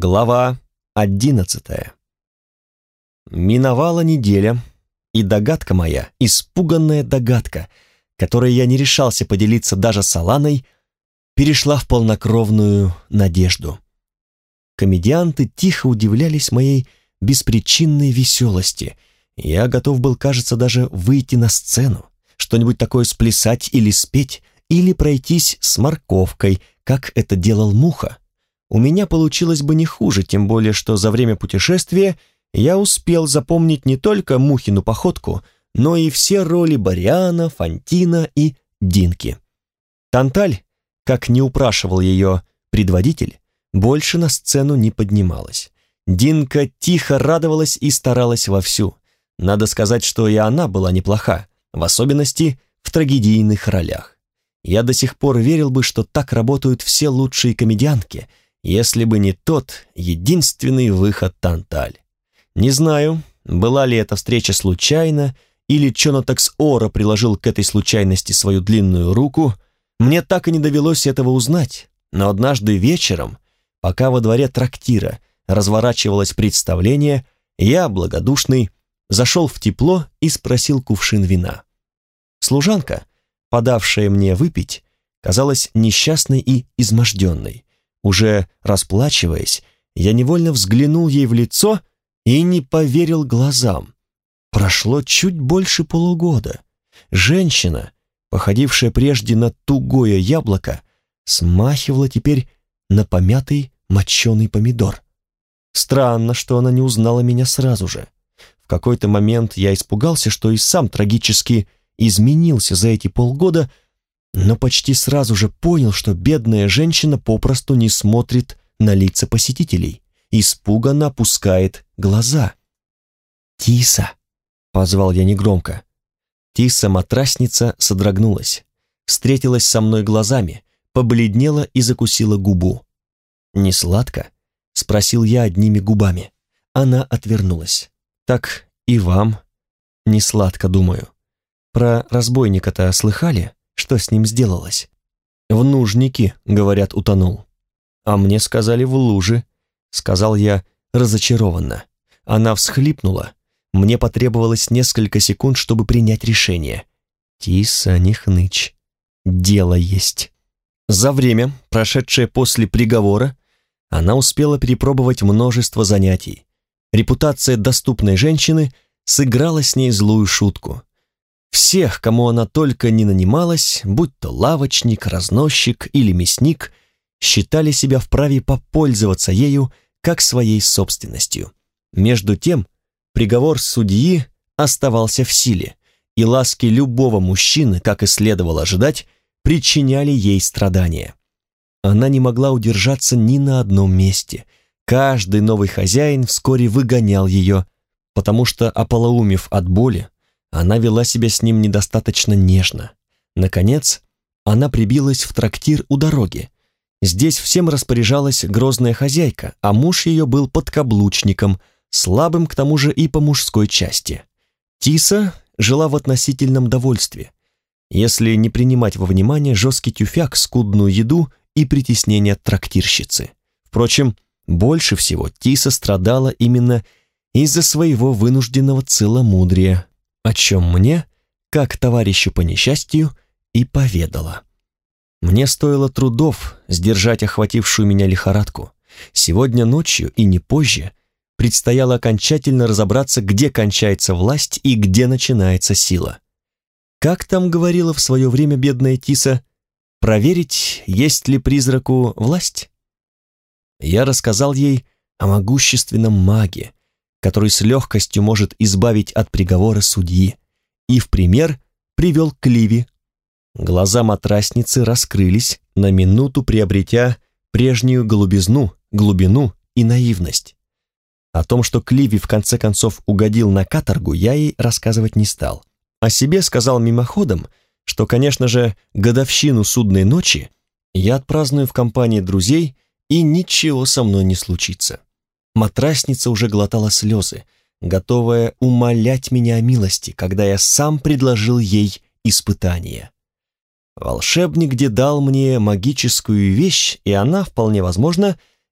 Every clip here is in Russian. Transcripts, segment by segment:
Глава 11. Миновала неделя, и догадка моя, испуганная догадка, которой я не решался поделиться даже с Аланой, перешла в полнокровную надежду. Комедианты тихо удивлялись моей беспричинной веселости. Я готов был, кажется, даже выйти на сцену, что-нибудь такое сплясать или спеть, или пройтись с морковкой, как это делал Муха. У меня получилось бы не хуже, тем более, что за время путешествия я успел запомнить не только Мухину походку, но и все роли Бариана, Фантина и Динки. Танталь, как не упрашивал ее предводитель, больше на сцену не поднималась. Динка тихо радовалась и старалась вовсю. Надо сказать, что и она была неплоха, в особенности в трагедийных ролях. Я до сих пор верил бы, что так работают все лучшие комедиантки, если бы не тот единственный выход Танталь. Не знаю, была ли эта встреча случайна, или Чонатакс Ора приложил к этой случайности свою длинную руку. Мне так и не довелось этого узнать, но однажды вечером, пока во дворе трактира разворачивалось представление, я, благодушный, зашел в тепло и спросил кувшин вина. Служанка, подавшая мне выпить, казалась несчастной и изможденной. Уже расплачиваясь, я невольно взглянул ей в лицо и не поверил глазам. Прошло чуть больше полугода. Женщина, походившая прежде на тугое яблоко, смахивала теперь на помятый моченый помидор. Странно, что она не узнала меня сразу же. В какой-то момент я испугался, что и сам трагически изменился за эти полгода, но почти сразу же понял, что бедная женщина попросту не смотрит на лица посетителей, испуганно опускает глаза. «Тиса!» — позвал я негромко. Тиса-матрасница содрогнулась, встретилась со мной глазами, побледнела и закусила губу. «Не сладко?» — спросил я одними губами. Она отвернулась. «Так и вам не сладко, думаю. Про разбойника-то слыхали? Что с ним сделалось?» «В нужнике, говорят, утонул». «А мне сказали, в луже», — сказал я разочарованно. Она всхлипнула. Мне потребовалось несколько секунд, чтобы принять решение. «Тиса, не хнычь. Дело есть». За время, прошедшее после приговора, она успела перепробовать множество занятий. Репутация доступной женщины сыграла с ней злую шутку. Всех, кому она только не нанималась, будь то лавочник, разносчик или мясник, считали себя вправе попользоваться ею как своей собственностью. Между тем, приговор судьи оставался в силе, и ласки любого мужчины, как и следовало ожидать, причиняли ей страдания. Она не могла удержаться ни на одном месте. Каждый новый хозяин вскоре выгонял ее, потому что, ополоумев от боли, она вела себя с ним недостаточно нежно. Наконец, она прибилась в трактир у дороги. Здесь всем распоряжалась грозная хозяйка, а муж ее был подкаблучником, слабым к тому же и по мужской части. Тиса жила в относительном довольстве, если не принимать во внимание жесткий тюфяк, скудную еду и притеснение трактирщицы. Впрочем, больше всего Тиса страдала именно из-за своего вынужденного целомудрия, о чем мне, как товарищу по несчастью, и поведала. Мне стоило трудов сдержать охватившую меня лихорадку. Сегодня ночью и не позже предстояло окончательно разобраться, где кончается власть и где начинается сила. Как там говорила в свое время бедная Тиса, проверить, есть ли призраку власть? Я рассказал ей о могущественном маге, который с легкостью может избавить от приговора судьи, и в пример привел Кливи. Глаза матрасницы раскрылись, на минуту приобретя прежнюю голубизну, глубину и наивность. О том, что Кливи в конце концов угодил на каторгу, я ей рассказывать не стал. О себе сказал мимоходом, что, конечно же, годовщину судной ночи я отпраздную в компании друзей, и ничего со мной не случится. Матрасница уже глотала слезы, готовая умолять меня о милости, когда я сам предложил ей испытание. Волшебник дал мне магическую вещь, и она, вполне возможно,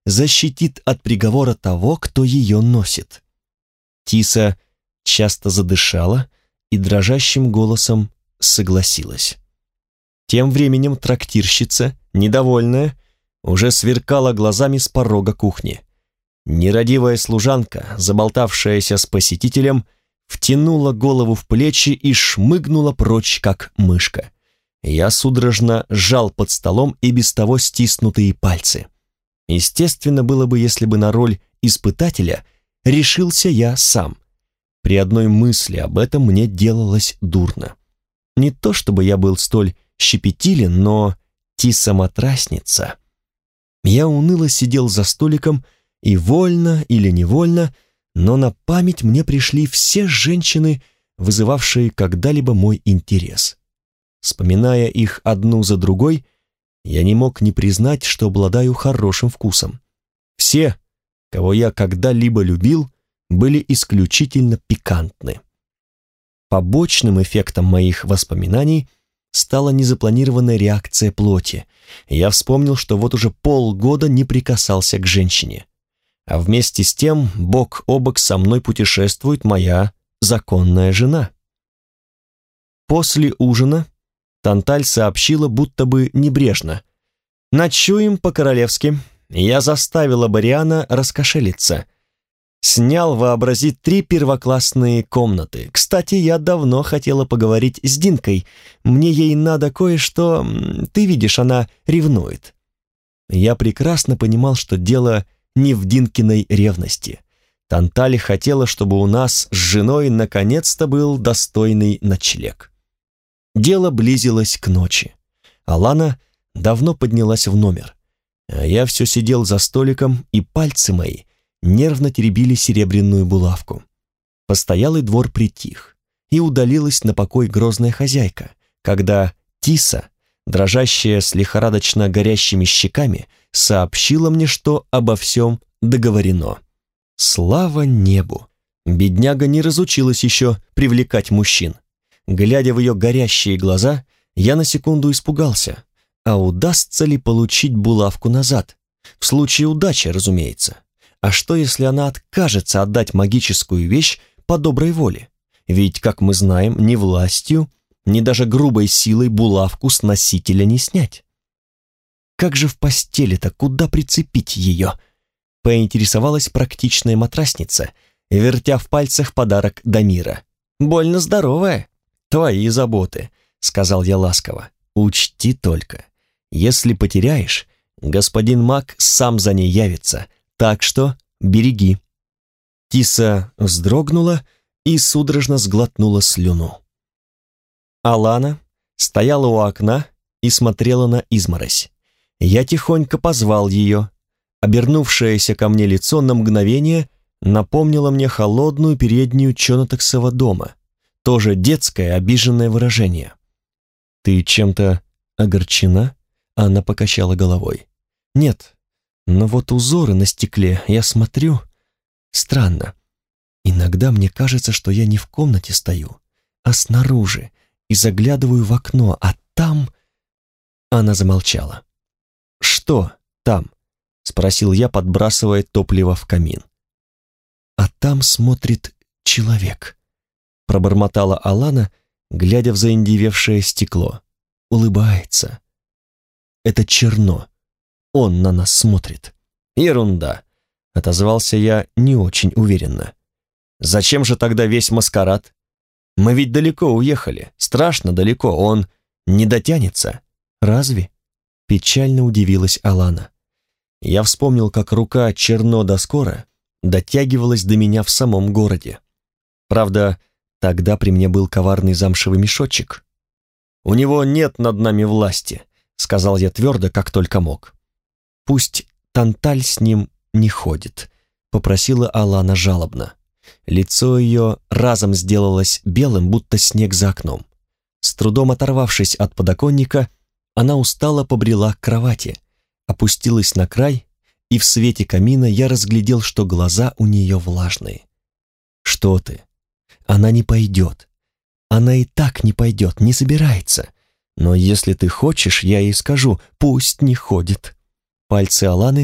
защитит от приговора того, кто ее носит. Тиса часто задышала и дрожащим голосом согласилась. Тем временем трактирщица, недовольная, уже сверкала глазами с порога кухни. Нерадивая служанка, заболтавшаяся с посетителем, втянула голову в плечи и шмыгнула прочь, как мышка. Я судорожно сжал под столом и без того стиснутые пальцы. Естественно было бы, если бы на роль испытателя решился я сам. При одной мысли об этом мне делалось дурно. Не то чтобы я был столь щепетилен, но Тиса-матрасница. Я уныло сидел за столиком, и вольно или невольно, но на память мне пришли все женщины, вызывавшие когда-либо мой интерес. Вспоминая их одну за другой, я не мог не признать, что обладаю хорошим вкусом. Все, кого я когда-либо любил, были исключительно пикантны. Побочным эффектом моих воспоминаний стала незапланированная реакция плоти. Я вспомнил, что вот уже полгода не прикасался к женщине. А вместе с тем бок о бок со мной путешествует моя законная жена. После ужина Танталь сообщила, будто бы небрежно: «Ночуем по-королевски. Я заставила Бариана раскошелиться. Снял, вообрази, 3 первоклассные комнаты. Кстати, я давно хотела поговорить с Динкой. Мне ей надо кое-что... Ты видишь, она ревнует». Я прекрасно понимал, что дело не в Динкиной ревности. Танталь хотела, чтобы у нас с женой наконец-то был достойный ночлег. Дело близилось к ночи. Алана давно поднялась в номер. А я все сидел за столиком, и пальцы мои нервно теребили серебряную булавку. Постоялый двор притих, и удалилась на покой грозная хозяйка, когда Тиса, дрожащая с лихорадочно горящими щеками, сообщила мне, что обо всем договорено. Слава небу! Бедняга не разучилась еще привлекать мужчин. Глядя в ее горящие глаза, я на секунду испугался, а удастся ли получить булавку назад? В случае удачи, разумеется. А что, если она откажется отдать магическую вещь по доброй воле? Ведь, как мы знаем, ни властью, ни даже грубой силой булавку с носителя не снять. Как же в постели-то, куда прицепить ее? Поинтересовалась практичная матрасница, вертя в пальцах подарок Дамира. «Больно здоровая». «Твои заботы», — сказал я ласково. «Учти только, если потеряешь, господин маг сам за ней явится, так что береги». Тиса вздрогнула и судорожно сглотнула слюну. Алана стояла у окна и смотрела на изморозь. Я тихонько позвал ее. Обернувшееся ко мне лицо на мгновение напомнило мне холодную переднюю Чонатаксова дома. Тоже детское обиженное выражение. «Ты чем-то огорчена?» Она покачала головой. «Нет, но вот узоры на стекле, я смотрю, странно. Иногда мне кажется, что я не в комнате стою, а снаружи, и заглядываю в окно, а там...» Она замолчала. «Что там?» — спросил я, подбрасывая топливо в камин. «А там смотрит человек», — пробормотала Алана, глядя в заиндевевшее стекло. «Улыбается. Это Черно. Он на нас смотрит». «Ерунда», — отозвался я не очень уверенно. «Зачем же тогда весь маскарад? Мы ведь далеко уехали, страшно далеко, он не дотянется». «Разве?» — печально удивилась Алана. Я вспомнил, как рука Черно до скоро дотягивалась до меня в самом городе. Правда, тогда при мне был коварный замшевый мешочек. «У него нет над нами власти», — сказал я твердо, как только мог. «Пусть Танталь с ним не ходит», — попросила Алана жалобно. Лицо ее разом сделалось белым, будто снег за окном. С трудом оторвавшись от подоконника, она устало побрела к кровати, опустилась на край, и в свете камина я разглядел, что глаза у нее влажные. «Что ты? Она не пойдет. Она и так не пойдет, не собирается. Но если ты хочешь, я ей скажу, пусть не ходит». Пальцы Аланы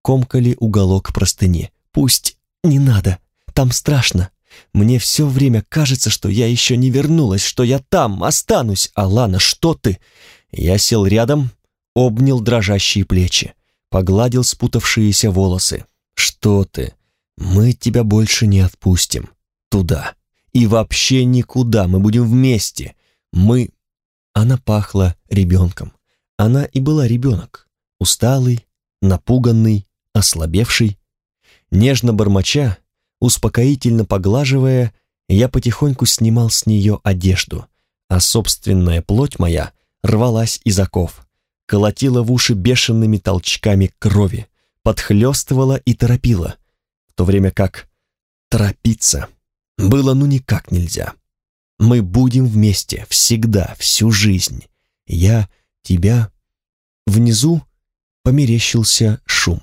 комкали уголок простыни. «Пусть не надо, там страшно. Мне все время кажется, что я еще не вернулась, что я там останусь. Алана, что ты?» Я сел рядом, обнял дрожащие плечи, погладил спутавшиеся волосы. «Что ты? Мы тебя больше не отпустим. Туда. И вообще никуда. Мы будем вместе. Мы...» Она пахла ребенком. Она и была ребенок. Усталый, напуганный, ослабевший. Нежно бормоча, успокоительно поглаживая, я потихоньку снимал с нее одежду, а собственная плоть моя рвалась из оков, колотила в уши бешеными толчками крови, подхлёстывала и торопила, в то время как торопиться было ну никак нельзя. Мы будем вместе, всегда, всю жизнь. Я, тебя... Внизу померещился шум.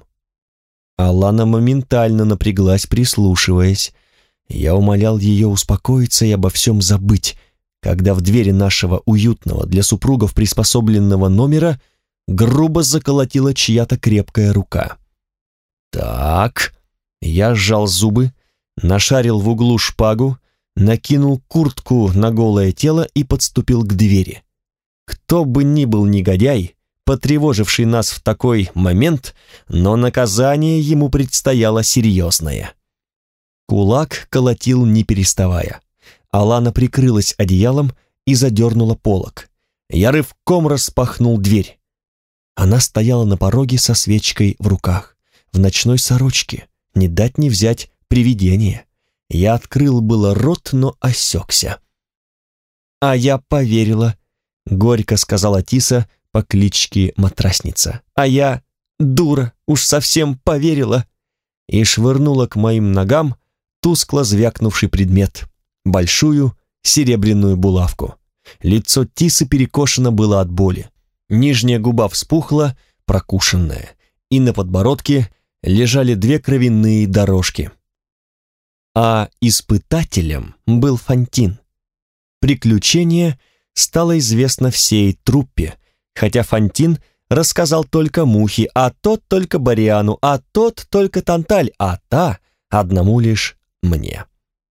Алана моментально напряглась, прислушиваясь. Я умолял ее успокоиться и обо всем забыть, когда в двери нашего уютного для супругов приспособленного номера грубо заколотила чья-то крепкая рука. «Так...» Я сжал зубы, нашарил в углу шпагу, накинул куртку на голое тело и подступил к двери. Кто бы ни был негодяй, потревоживший нас в такой момент, но наказание ему предстояло серьезное. Кулак колотил не переставая. Алана прикрылась одеялом и задернула полог. Я рывком распахнул дверь. Она стояла на пороге со свечкой в руках, в ночной сорочке, не дать не взять привидение. Я открыл было рот, но осекся. «А я поверила», — горько сказала Тиса по кличке Матрасница. «А я, дура, уж совсем поверила», и швырнула к моим ногам тускло звякнувший предмет, большую серебряную булавку. Лицо Тисы перекошено было от боли. Нижняя губа вспухла, прокушенная, и на подбородке лежали 2 кровяные дорожки. А испытателем был Фантин. Приключение стало известно всей труппе, хотя Фантин рассказал только Мухе, а тот только Бориану, а тот только Танталь, а та одному лишь мне.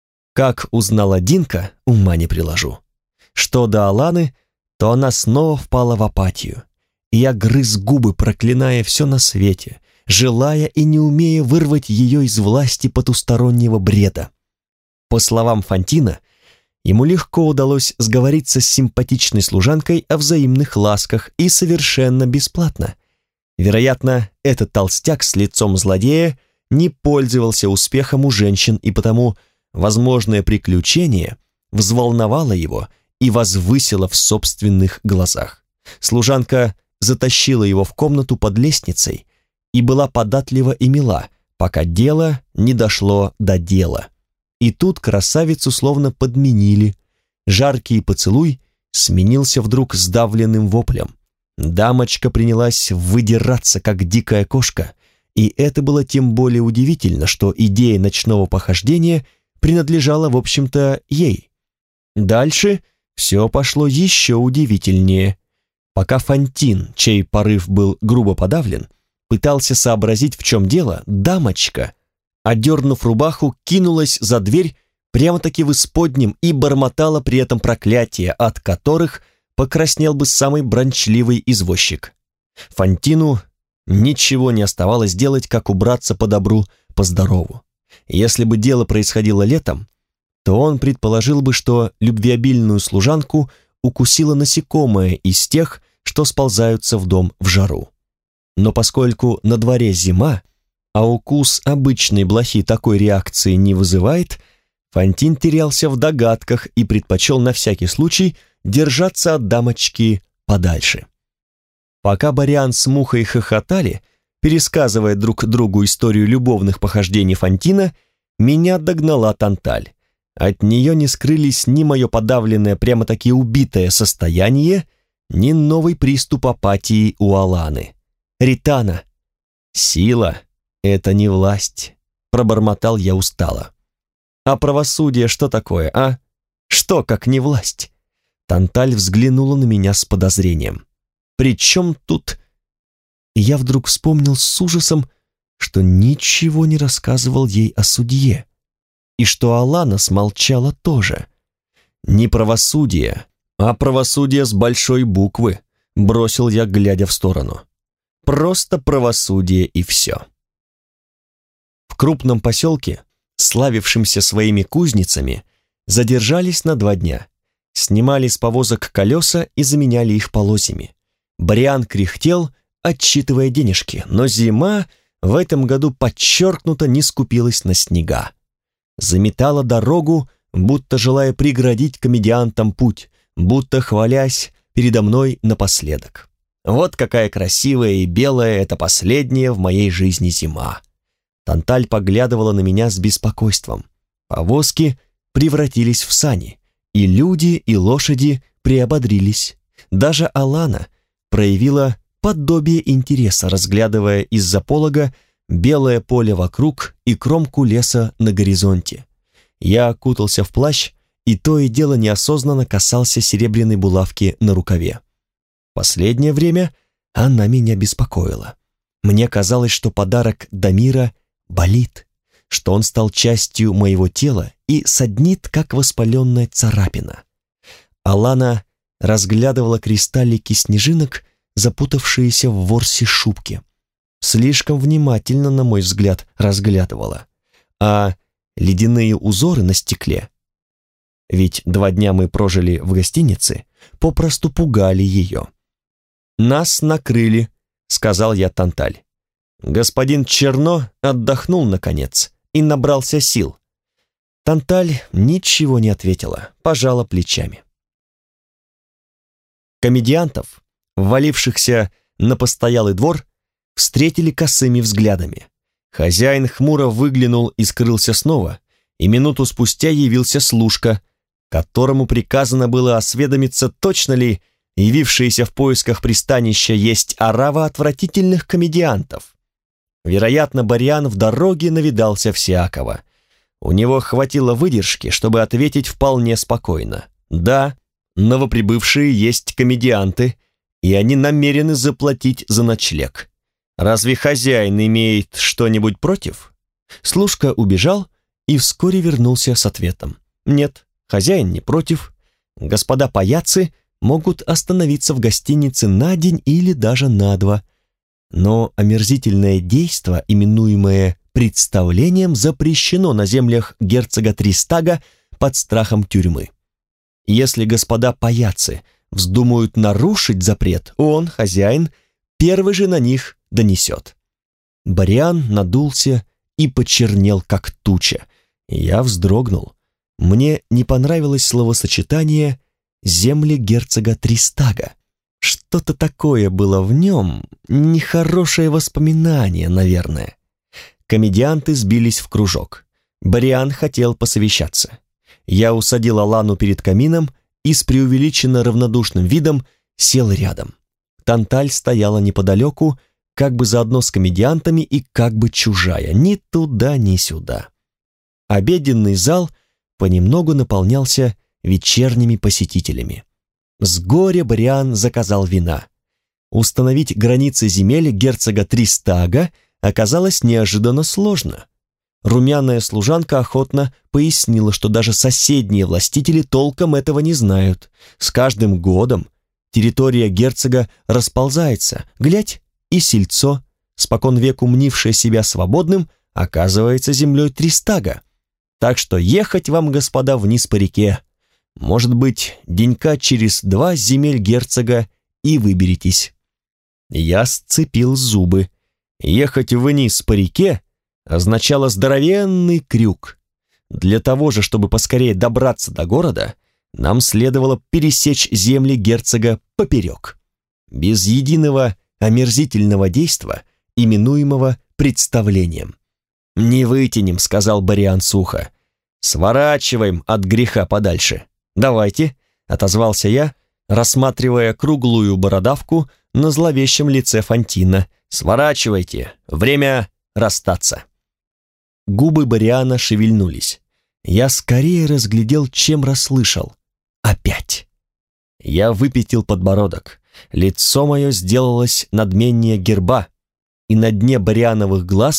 Как узнала Динка, ума не приложу. Что до Аланы, то она снова впала в апатию. И я грыз губы, проклиная все на свете, желая и не умея вырвать ее из власти потустороннего бреда. По словам Фантина, ему легко удалось сговориться с симпатичной служанкой о взаимных ласках и совершенно бесплатно. Вероятно, этот толстяк с лицом злодея не пользовался успехом у женщин, и потому возможное приключение взволновало его и возвысило в собственных глазах. Служанка затащила его в комнату под лестницей и была податлива и мила, пока дело не дошло до дела. И тут красавицу словно подменили. Жаркий поцелуй сменился вдруг сдавленным воплем. Дамочка принялась выдираться, как дикая кошка, и это было тем более удивительно, что идея ночного похождения принадлежала, в общем-то, ей. Дальше все пошло еще удивительнее. Пока Фантин, чей порыв был грубо подавлен, пытался сообразить, в чем дело, дамочка, одернув рубаху, кинулась за дверь прямо-таки в исподнем и бормотала при этом проклятия, от которых покраснел бы самый бранчливый извозчик. Фантину ничего не оставалось делать, как убраться по добру, по здорову. Если бы дело происходило летом, то он предположил бы, что любвеобильную служанку укусило насекомое из тех, что сползаются в дом в жару. Но поскольку на дворе зима, а укус обычной блохи такой реакции не вызывает, Фантин терялся в догадках и предпочел на всякий случай держаться от дамочки подальше. Пока Бориан с Мухой хохотали, пересказывая друг другу историю любовных похождений Фантина, меня догнала Танталь. От нее не скрылись ни мое подавленное, прямо-таки убитое состояние, ни новый приступ апатии у Аланы. «Ритана, сила — это не власть», — пробормотал я устало. «А правосудие что такое, а? Что, как не власть?» Танталь взглянула на меня с подозрением. «При чем тут...» Я вдруг вспомнил с ужасом, что ничего не рассказывал ей о судье, и что Алана смолчала тоже. Не правосудие, а правосудие с большой буквы, бросил я, глядя в сторону. Просто правосудие и все. В крупном поселке, славившемся своими кузницами, задержались на 2 дня. Снимали с повозок колеса и заменяли их полозьями. Бриан кряхтел, отсчитывая денежки, но зима в этом году подчеркнуто не скупилась на снега. Заметала дорогу, будто желая преградить комедиантам путь, будто хвалясь передо мной напоследок. Вот какая красивая и белая это последняя в моей жизни зима. Танталь поглядывала на меня с беспокойством. Повозки превратились в сани, и люди, и лошади приободрились. Даже Алана проявила подобие интереса, разглядывая из-за полога белое поле вокруг и кромку леса на горизонте. Я окутался в плащ, и то и дело неосознанно касался серебряной булавки на рукаве. Последнее время она меня беспокоила. Мне казалось, что подарок Дамира болит, что он стал частью моего тела и саднит, как воспаленная царапина. Алана разглядывала кристаллики снежинок, запутавшиеся в ворсе шубки. Слишком внимательно, на мой взгляд, разглядывала. А ледяные узоры на стекле, ведь 2 дня мы прожили в гостинице, попросту пугали ее. «Нас накрыли», — сказал я Танталь. Господин Черно отдохнул, наконец, и набрался сил. Танталь ничего не ответила, пожала плечами. Комедиантов, ввалившихся на постоялый двор, встретили косыми взглядами. Хозяин хмуро выглянул и скрылся снова, и минуту спустя явился служка, которому приказано было осведомиться, точно ли явившиеся в поисках пристанища есть орава отвратительных комедиантов. Вероятно, Бориан в дороге навидался всякого. У него хватило выдержки, чтобы ответить вполне спокойно. Да, новоприбывшие есть комедианты, и они намерены заплатить за ночлег. Разве хозяин имеет что-нибудь против? Служка убежал и вскоре вернулся с ответом. Нет, хозяин не против. Господа паяцы могут остановиться в гостинице на день или даже на 2. Но омерзительное действо, именуемое представлением, запрещено на землях герцога Тристага под страхом тюрьмы. Если господа паяцы вздумают нарушить запрет, он, хозяин, первый же на них донесет. Бориан надулся и почернел, как туча. Я вздрогнул. Мне не понравилось словосочетание «земли герцога Тристага». Что-то такое было в нем, нехорошее воспоминание, наверное. Комедианты сбились в кружок. Бориан хотел посовещаться. Я усадил Алану перед камином и с преувеличенно равнодушным видом сел рядом. Танталь стояла неподалеку, как бы заодно с комедиантами и как бы чужая, ни туда, ни сюда. Обеденный зал понемногу наполнялся вечерними посетителями. С горя Бориан заказал вина. Установить границы земель герцога Тристага оказалось неожиданно сложно. Румяная служанка охотно пояснила, что даже соседние властители толком этого не знают. С каждым годом территория герцога расползается, глядь, и сельцо, спокон веку мнившее себя свободным, оказывается землей Тристага. Так что ехать вам, господа, вниз по реке. Может быть, денька через 2 с земель герцога и выберетесь. Я сцепил зубы. Ехать вниз по реке означало здоровенный крюк. Для того же, чтобы поскорее добраться до города, нам следовало пересечь земли герцога поперек. Без единого омерзительного действа, именуемого представлением. «Не вытянем», — сказал Бориан сухо. «Сворачиваем от греха подальше». «Давайте», — отозвался я, рассматривая круглую бородавку на зловещем лице Фантина. «Сворачивайте, время расстаться». Губы Бориана шевельнулись. Я скорее разглядел, чем расслышал. Опять. Я выпятил подбородок. Лицо мое сделалось надменнее герба, и на дне Бориановых глаз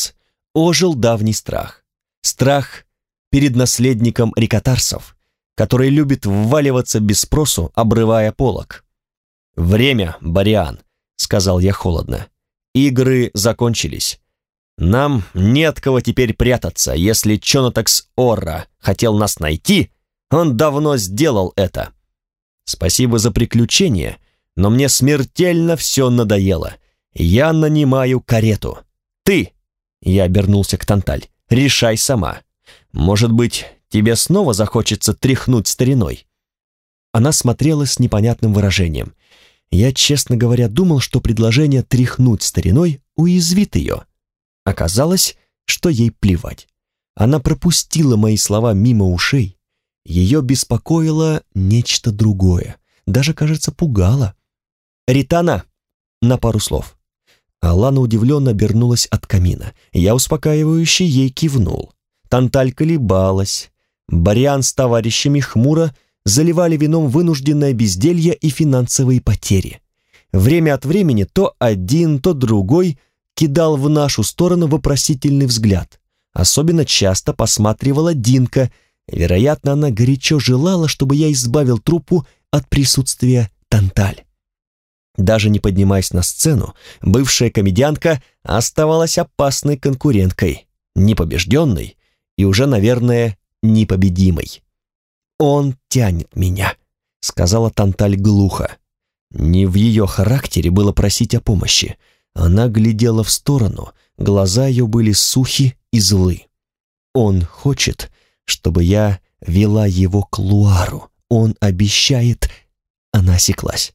ожил давний страх. Страх перед наследником рикотарсов, который любит вваливаться без спросу, обрывая полог. «Время, Бариан», — сказал я холодно. «Игры закончились. Нам не от кого теперь прятаться. Если Чонотакс Орра хотел нас найти, он давно сделал это. Спасибо за приключение, но мне смертельно все надоело. Я нанимаю карету. Ты, — я обернулся к Танталь, — решай сама. Может быть, тебе снова захочется тряхнуть стариной?» Она смотрела с непонятным выражением. Я, честно говоря, думал, что предложение тряхнуть стариной уязвит ее. Оказалось, что ей плевать. Она пропустила мои слова мимо ушей. Ее беспокоило нечто другое. Даже, кажется, пугало. «Ритана!» На пару слов. Алана удивленно обернулась от камина. Я успокаивающе ей кивнул. Танталь колебалась. Бариан с товарищами хмуро заливали вином вынужденное безделье и финансовые потери. Время от времени то один, то другой кидал в нашу сторону вопросительный взгляд. Особенно часто посматривала Динка. Вероятно, она горячо желала, чтобы я избавил труппу от присутствия Танталь. Даже не поднимаясь на сцену, бывшая комедиантка оставалась опасной конкуренткой, непобежденной и уже, наверное, непобедимой. «Он тянет меня», — сказала Танталь глухо. Не в ее характере было просить о помощи. Она глядела в сторону, глаза ее были сухи и злы. «Он хочет, чтобы я вела его к Луару. Он обещает...» Она осеклась.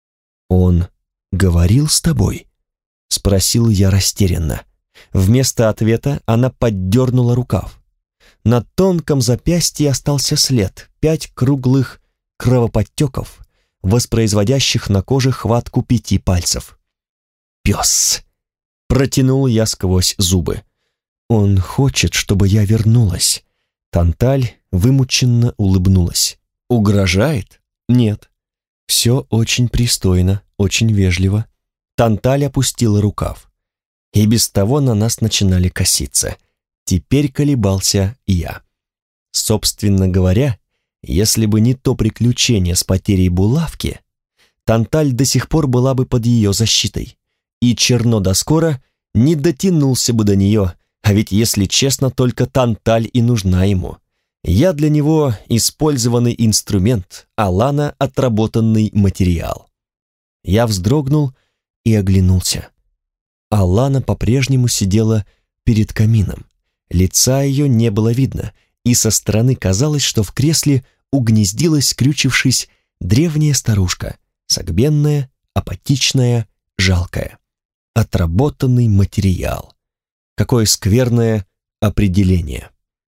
«Он говорил с тобой?» — спросил я растерянно. Вместо ответа она поддернула рукав. На тонком запястье остался след, 5 круглых кровоподтеков, воспроизводящих на коже хватку 5 пальцев. «Пес!» — протянул я сквозь зубы. «Он хочет, чтобы я вернулась». Танталь вымученно улыбнулась. «Угрожает? Нет. Все очень пристойно, очень вежливо». Танталь опустила рукав. И без того на нас начинали коситься. Теперь колебался я. Собственно говоря, если бы не то приключение с потерей булавки, Танталь до сих пор была бы под ее защитой, и Черно да скоро не дотянулся бы до нее, а ведь, если честно, только Танталь и нужна ему. Я для него использованный инструмент, а Лана — отработанный материал. Я вздрогнул и оглянулся. Алана по-прежнему сидела перед камином. Лица ее не было видно, и со стороны казалось, что в кресле угнездилась, скрючившись, древняя старушка, согбенная, апатичная, жалкая. Отработанный материал. Какое скверное определение.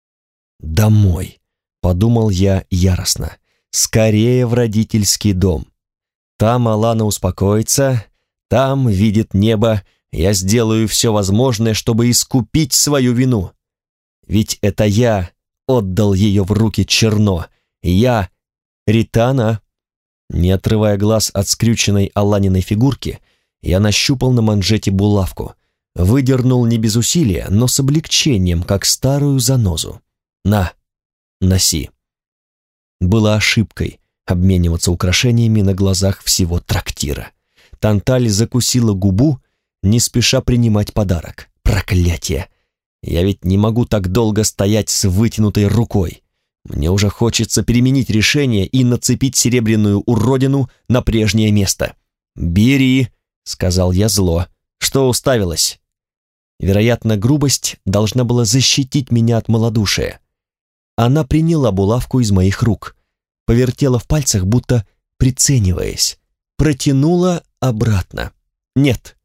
«Домой», — подумал я яростно, — «скорее в родительский дом. Там Алана успокоится, там видит небо, я сделаю все возможное, чтобы искупить свою вину. Ведь это я отдал ее в руки Черно. Я, Ритана». Не отрывая глаз от скрюченной Аланиной фигурки, я нащупал на манжете булавку, выдернул не без усилия, но с облегчением, как старую занозу. «На, носи». Было ошибкой обмениваться украшениями на глазах всего трактира. Танталь закусила губу, не спеша принимать подарок. Проклятие! Я ведь не могу так долго стоять с вытянутой рукой. Мне уже хочется переменить решение и нацепить серебряную уродину на прежнее место. «Бери», — сказал я зло, — «что уставилась?» Вероятно, грубость должна была защитить меня от малодушия. Она приняла булавку из моих рук, повертела в пальцах, будто прицениваясь, протянула обратно. «Нет».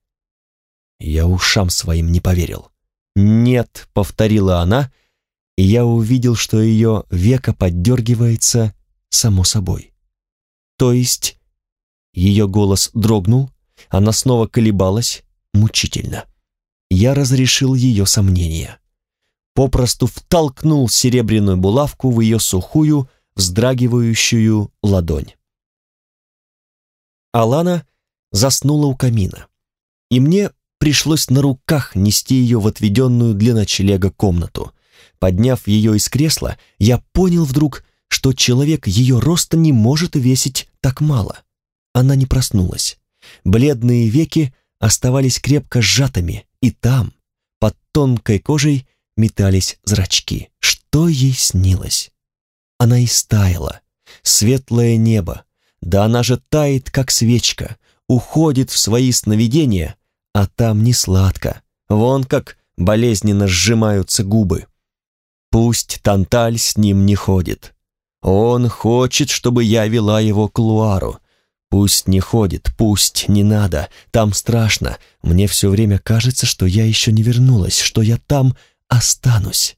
Я ушам своим не поверил. «Нет», — повторила она, и я увидел, что ее веко поддергивается само собой. То есть ее голос дрогнул, она снова колебалась мучительно. Я разрешил ее сомнения. Попросту втолкнул серебряную булавку в ее сухую, вздрагивающую ладонь. Алана заснула у камина, и мне пришлось на руках нести ее в отведенную для ночлега комнату. Подняв ее из кресла, я понял вдруг, что человек ее роста не может весить так мало. Она не проснулась. Бледные веки оставались крепко сжатыми, и там, под тонкой кожей, метались зрачки. Что ей снилось? Она истаяла. Светлое небо. Да она же тает, как свечка, уходит в свои сновидения, а там не сладко. Вон как болезненно сжимаются губы. Пусть Танталь с ним не ходит. Он хочет, чтобы я вела его к Луару. Пусть не ходит, пусть не надо. Там страшно. Мне все время кажется, что я еще не вернулась, что я там останусь.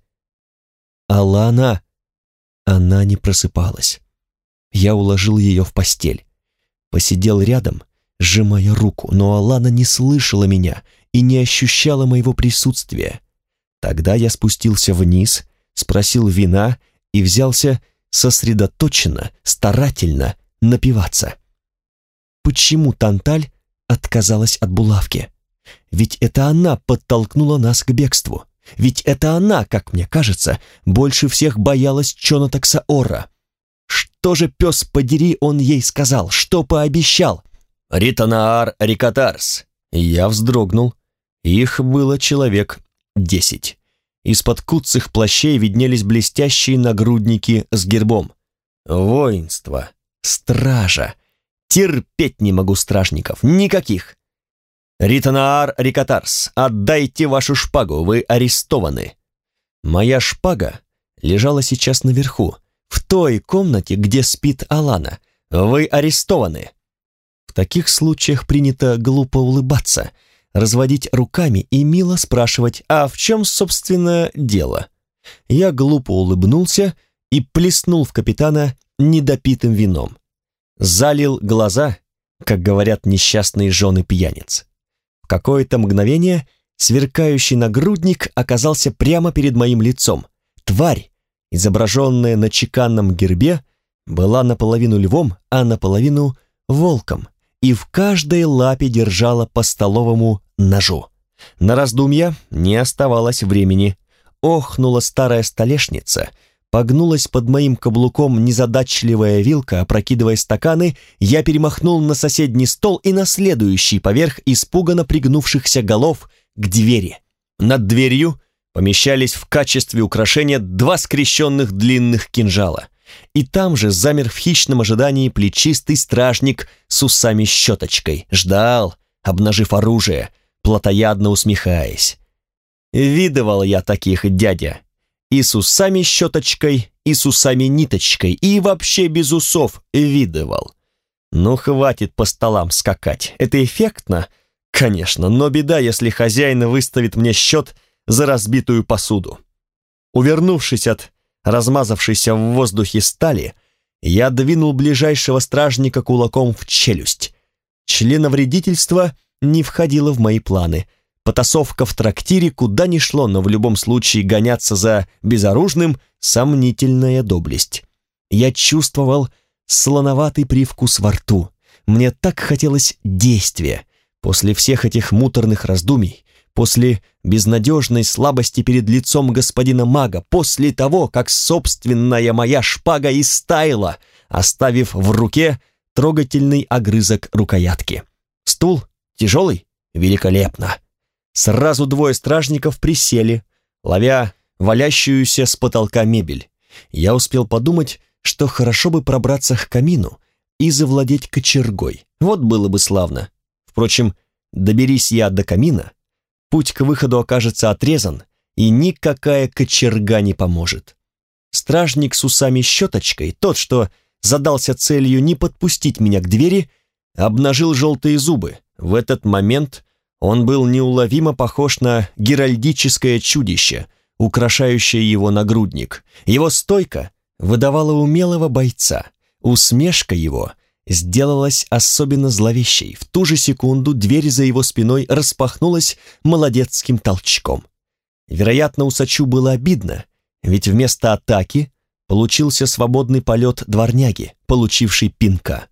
Алана... Она не просыпалась. Я уложил ее в постель. Посидел рядом, сжимая руку, но Алана не слышала меня и не ощущала моего присутствия. Тогда я спустился вниз, спросил вина и взялся сосредоточенно, старательно напиваться. Почему Танталь отказалась от булавки? Ведь это она подтолкнула нас к бегству. Ведь это она, как мне кажется, больше всех боялась Чоната Ксаора. Что же, пес подери, он ей сказал? Что пообещал? «Ританаар Рикатарс». Я вздрогнул. Их было человек 10. Из-под куцых плащей виднелись блестящие нагрудники с гербом. Воинство, стража. Терпеть не могу стражников, никаких. «Ританаар Рикатарс, отдайте вашу шпагу, вы арестованы». Моя шпага лежала сейчас наверху, в той комнате, где спит Алана. Вы арестованы. В таких случаях принято глупо улыбаться, разводить руками и мило спрашивать, а в чем, собственно, дело? Я глупо улыбнулся и плеснул в капитана недопитым вином. Залил глаза, как говорят несчастные жены пьяниц. В какое-то мгновение сверкающий нагрудник оказался прямо перед моим лицом. Тварь, изображенная на чеканном гербе, была наполовину львом, а наполовину волком, и в каждой лапе держала по столовому ножу. На раздумья не оставалось времени. Охнула старая столешница, погнулась под моим каблуком незадачливая вилка, опрокидывая стаканы, я перемахнул на соседний стол и на следующий поверх испуганно пригнувшихся голов к двери. Над дверью помещались в качестве украшения 2 скрещенных длинных кинжала. И там же замер в хищном ожидании плечистый стражник с усами-щеточкой. Ждал, обнажив оружие, плотоядно усмехаясь. Видывал я таких, дядя. И с усами-щеточкой, и с усами-ниточкой, и вообще без усов видывал. Ну, хватит по столам скакать. Это эффектно? Конечно, но беда, если хозяин выставит мне счет за разбитую посуду. Увернувшись от размазавшейся в воздухе стали, я двинул ближайшего стражника кулаком в челюсть. Членовредительство не входило в мои планы. Потасовка в трактире куда ни шло, но в любом случае гоняться за безоружным — сомнительная доблесть. Я чувствовал солоноватый привкус во рту. Мне так хотелось действия. После всех этих муторных раздумий, после безнадежной слабости перед лицом господина мага, после того, как собственная моя шпага истаяла, оставив в руке трогательный огрызок рукоятки. Стул тяжелый? Великолепно. Сразу 2 стражников присели, ловя валящуюся с потолка мебель. Я успел подумать, что хорошо бы пробраться к камину и завладеть кочергой. Вот было бы славно. Впрочем, доберись я до камина, путь к выходу окажется отрезан, и никакая кочерга не поможет. Стражник с усами-щеточкой, тот, что задался целью не подпустить меня к двери, обнажил желтые зубы. В этот момент он был неуловимо похож на геральдическое чудище, украшающее его нагрудник. Его стойка выдавала умелого бойца, усмешка его сделалась особенно зловещей. В ту же секунду дверь за его спиной распахнулась молодецким толчком. Вероятно, усачу было обидно, ведь вместо атаки получился свободный полет дворняги, получивший пинка.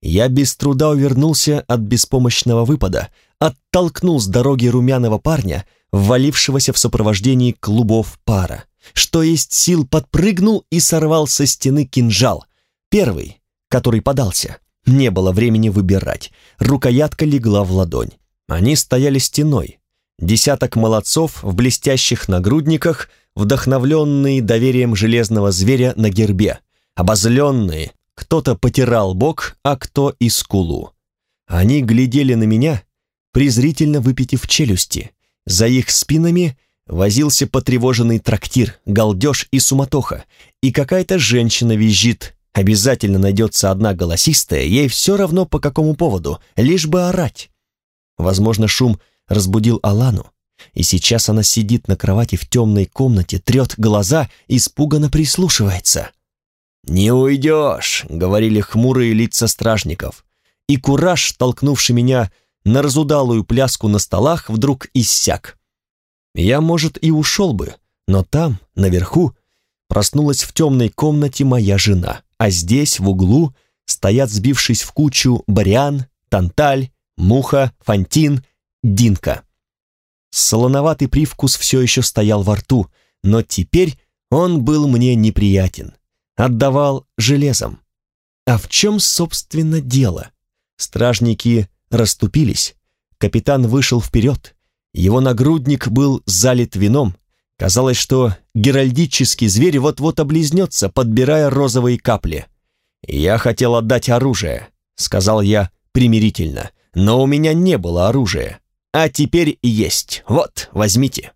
Я без труда увернулся от беспомощного выпада, оттолкнул с дороги румяного парня, ввалившегося в сопровождении клубов пара. Что есть сил, подпрыгнул и сорвал со стены кинжал. Первый, который подался. Не было времени выбирать. Рукоятка легла в ладонь. Они стояли стеной. Десяток молодцов в блестящих нагрудниках, вдохновленные доверием железного зверя на гербе. Обозленные, кто-то потирал бок, а кто и скулу. Они глядели на меня, презрительно выпитив челюсти. За их спинами возился потревоженный трактир, галдеж и суматоха, и какая-то женщина визжит. Обязательно найдется одна голосистая, ей все равно по какому поводу, лишь бы орать. Возможно, шум разбудил Алану, и сейчас она сидит на кровати в темной комнате, трет глаза, испуганно прислушивается. «Не уйдешь», — говорили хмурые лица стражников, и кураж, толкнувший меня на разудалую пляску на столах, вдруг иссяк. Я, может, и ушел бы, но там, наверху, проснулась в темной комнате моя жена, а здесь, в углу, стоят, сбившись в кучу, Бариан, Танталь, Муха, Фантин, Динка. Солоноватый привкус все еще стоял во рту, но теперь он был мне неприятен, отдавал железом. А в чем, собственно, дело? Стражники расступились, капитан вышел вперед, его нагрудник был залит вином, казалось, что геральдический зверь вот-вот облизнется, подбирая розовые капли. «Я хотел отдать оружие», — сказал я примирительно, «но у меня не было оружия, а теперь есть, вот, возьмите».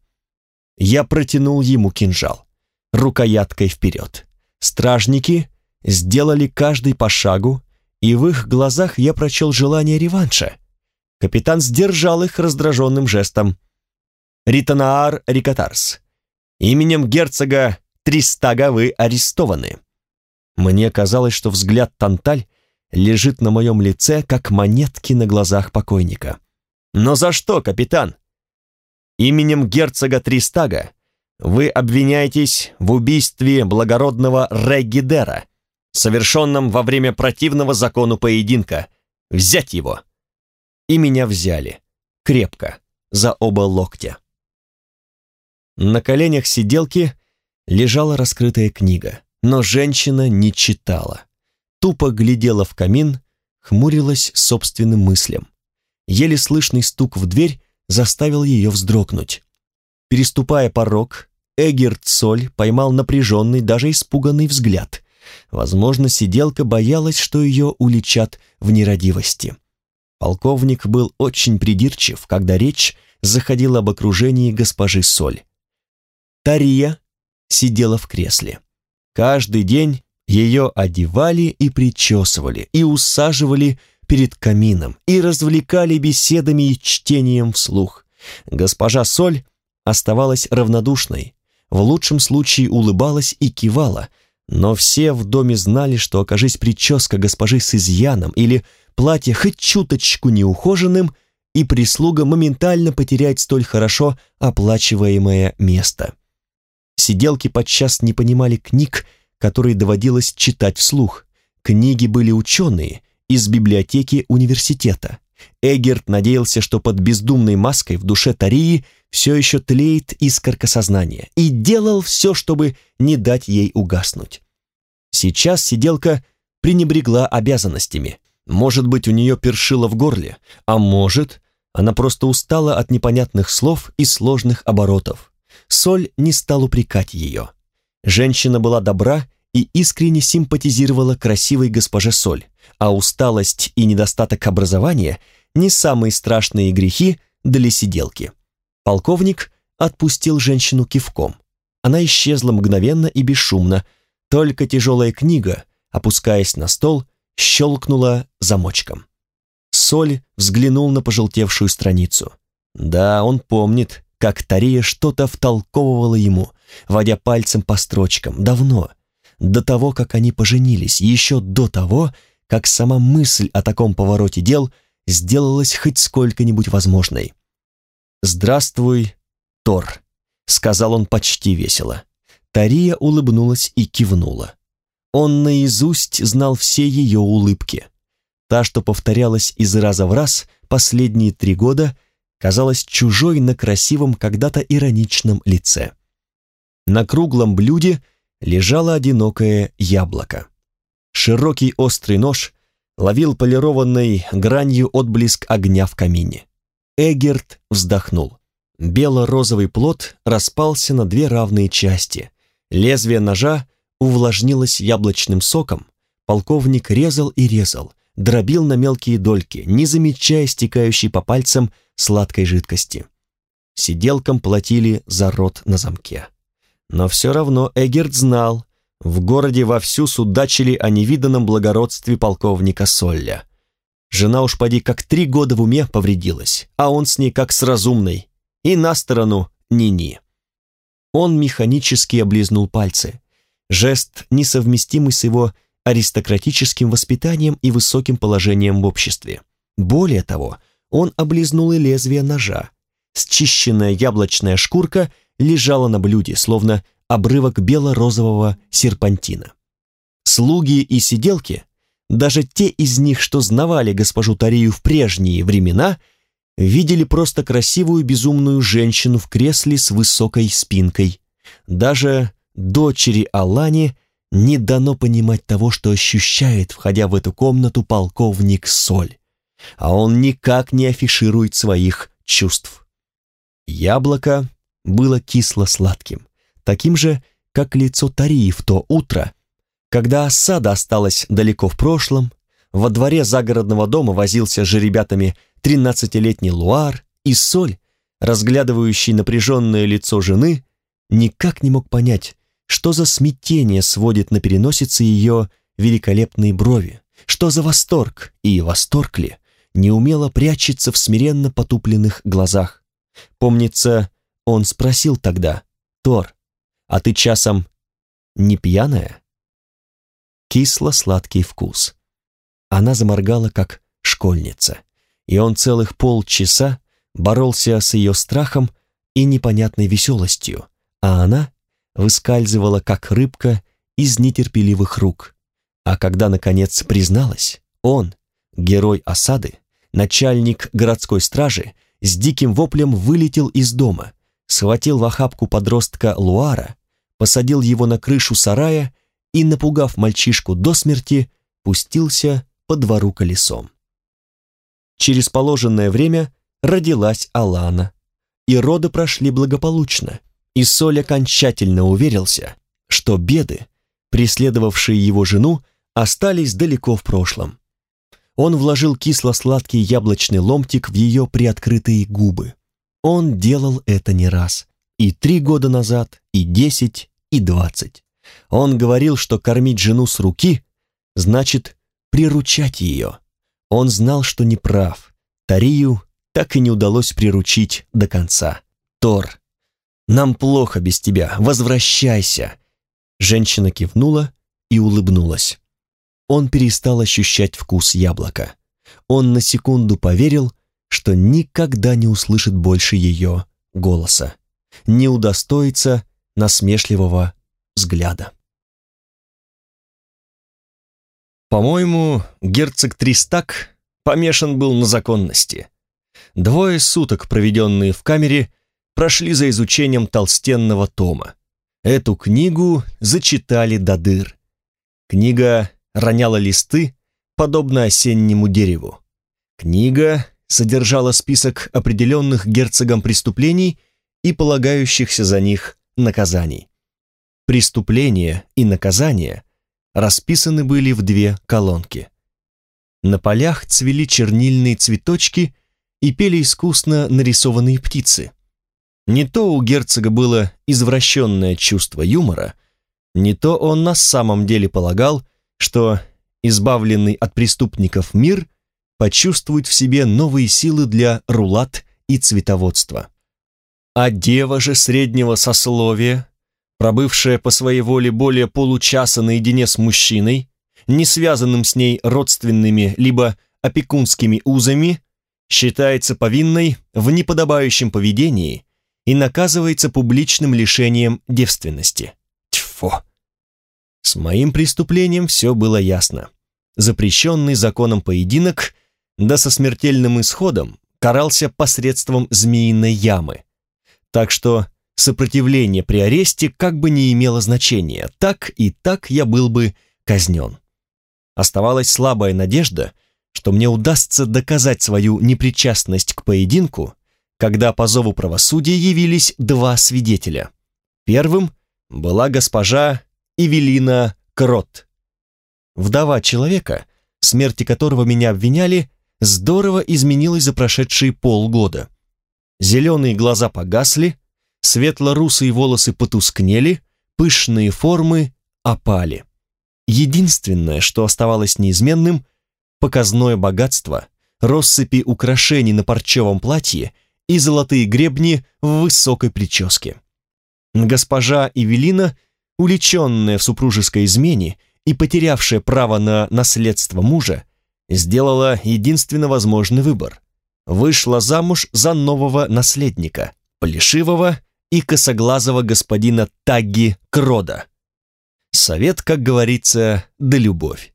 Я протянул ему кинжал, рукояткой вперед. Стражники сделали каждый по шагу, и в их глазах я прочел желание реванша. Капитан сдержал их раздраженным жестом. «Ританаар Рикатарс, именем герцога Тристага вы арестованы». Мне казалось, что взгляд Танталь лежит на моем лице, как монетки на глазах покойника. «Но за что, капитан?» «Именем герцога Тристага вы обвиняетесь в убийстве благородного Регидера, совершенном во время противного закону поединка. Взять его!» И меня взяли, крепко, за оба локтя. На коленях сиделки лежала раскрытая книга, но женщина не читала. Тупо глядела в камин, хмурилась собственным мыслям. Еле слышный стук в дверь заставил ее вздрогнуть. Переступая порог, Эгерт Соль поймал напряженный, даже испуганный взгляд. Возможно, сиделка боялась, что ее уличат в нерадивости. Полковник был очень придирчив, когда речь заходила об окружении госпожи Соль. Тария сидела в кресле. Каждый день ее одевали и причесывали, и усаживали перед камином, и развлекали беседами и чтением вслух. Госпожа Соль оставалась равнодушной, в лучшем случае улыбалась и кивала, но все в доме знали, что, окажись прическа госпожи с изъяном или платье хоть чуточку неухоженным, и прислуга моментально потеряет столь хорошо оплачиваемое место. Сиделки подчас не понимали книг, которые доводилось читать вслух. Книги были ученые из библиотеки университета. Эгерт надеялся, что под бездумной маской в душе Тарии все еще тлеет искорка сознания, и делал все, чтобы не дать ей угаснуть. Сейчас сиделка пренебрегла обязанностями. Может быть, у нее першило в горле, а может, она просто устала от непонятных слов и сложных оборотов. Соль не стал упрекать ее. Женщина была добра и искренне симпатизировала красивой госпоже Соль, а усталость и недостаток образования не самые страшные грехи для сиделки. Полковник отпустил женщину кивком. Она исчезла мгновенно и бесшумно, только тяжелая книга, опускаясь на стол, щелкнула замочком. Соль взглянул на пожелтевшую страницу. Да, он помнит, как Тария что-то втолковывала ему, водя пальцем по строчкам, давно, до того, как они поженились, еще до того, как сама мысль о таком повороте дел сделалась хоть сколько-нибудь возможной. «Здравствуй, Тор», — сказал он почти весело. Тария улыбнулась и кивнула. Он наизусть знал все ее улыбки. Та, что повторялась из раза в раз последние 3 года, казалась чужой на красивом, когда-то ироничном лице. На круглом блюде лежало одинокое яблоко. Широкий острый нож ловил полированной гранью отблеск огня в камине. Эггерт вздохнул. Бело-розовый плод распался на 2 равные части. Лезвие ножа увлажнилось яблочным соком. Полковник резал и резал, дробил на мелкие дольки, не замечая стекающей по пальцам сладкой жидкости. Сиделкам платили за рот на замке. Но все равно Эггерт знал, в городе вовсю судачили о невиданном благородстве полковника Солля. Жена уж поди как 3 года в уме повредилась, а он с ней как с разумной, и на сторону ни-ни. Он механически облизнул пальцы. Жест, несовместимый с его аристократическим воспитанием и высоким положением в обществе. Более того, он облизнул и лезвие ножа. Счищенная яблочная шкурка лежала на блюде, словно обрывок бело-розового серпантина. Слуги и сиделки, даже те из них, что знавали госпожу Тарию в прежние времена, видели просто красивую безумную женщину в кресле с высокой спинкой. Даже дочери Алане не дано понимать того, что ощущает, входя в эту комнату полковник Соль, а он никак не афиширует своих чувств. Яблоко было кисло-сладким, таким же, как лицо Тарии в то утро, когда осада осталась далеко в прошлом, во дворе загородного дома возился с жеребятами 13-летний Луар, и Соль, разглядывающий напряженное лицо жены, никак не мог понять, что за смятение сводит на переносице ее великолепные брови, что за восторг, и восторг ли, неумело прячется в смиренно потупленных глазах. Помнится, он спросил тогда: «Тор, а ты часом не пьяная?» Кисло-сладкий вкус. Она заморгала, как школьница, и он целых полчаса боролся с ее страхом и непонятной веселостью, а она выскальзывала, как рыбка, из нетерпеливых рук. А когда, наконец, призналась, он, герой осады, начальник городской стражи, с диким воплем вылетел из дома, схватил в охапку подростка Луара, посадил его на крышу сарая и, напугав мальчишку до смерти, пустился по двору колесом. Через положенное время родилась Алана, и роды прошли благополучно, и Соль окончательно уверился, что беды, преследовавшие его жену, остались далеко в прошлом. Он вложил кисло-сладкий яблочный ломтик в ее приоткрытые губы. Он делал это не раз, и 3 года назад, и 10, и 20. Он говорил, что кормить жену с руки значит приручать ее. Он знал, что не прав. Тарию так и не удалось приручить до конца. «Тор, нам плохо без тебя, возвращайся!» Женщина кивнула и улыбнулась. Он перестал ощущать вкус яблока. Он на секунду поверил, что никогда не услышит больше ее голоса, не удостоится насмешливого взгляда. По-моему, герцог Тристак помешан был на законности. 2 суток, проведенные в камере, прошли за изучением толстенного тома. Эту книгу зачитали до дыр. Книга роняла листы, подобно осеннему дереву. Книга содержала список определенных герцогом преступлений и полагающихся за них наказаний. Преступления и наказания расписаны были в 2 колонки. На полях цвели чернильные цветочки и пели искусно нарисованные птицы. Не то у герцога было извращенное чувство юмора, не то он на самом деле полагал, что избавленный от преступников мир почувствует в себе новые силы для рулат и цветоводства. А дева же среднего сословия, пробывшая по своей воле более получаса наедине с мужчиной, не связанным с ней родственными либо опекунскими узами, считается повинной в неподобающем поведении и наказывается публичным лишением девственности. Тьфу! С моим преступлением все было ясно. запрещенный законом поединок, да со смертельным исходом, карался посредством змеиной ямы. Так что сопротивление при аресте как бы не имело значения, так и так я был бы казнен. Оставалась слабая надежда, что мне удастся доказать свою непричастность к поединку, когда по зову правосудия явились два свидетеля. Первым была госпожа Эвелина Крот, вдова человека, смерти которого меня обвиняли, здорово изменилась за прошедшие полгода. Зеленые глаза погасли, светло-русые волосы потускнели, пышные формы опали. Единственное, что оставалось неизменным — показное богатство, россыпи украшений на парчевом платье и золотые гребни в высокой прическе. Госпожа Эвелина, уличенная в супружеской измене и потерявшая право на наследство мужа, сделала единственно возможный выбор. Вышла замуж за нового наследника, плешивого и косоглазого господина Тагги Крода. Совет, как говорится, да любовь.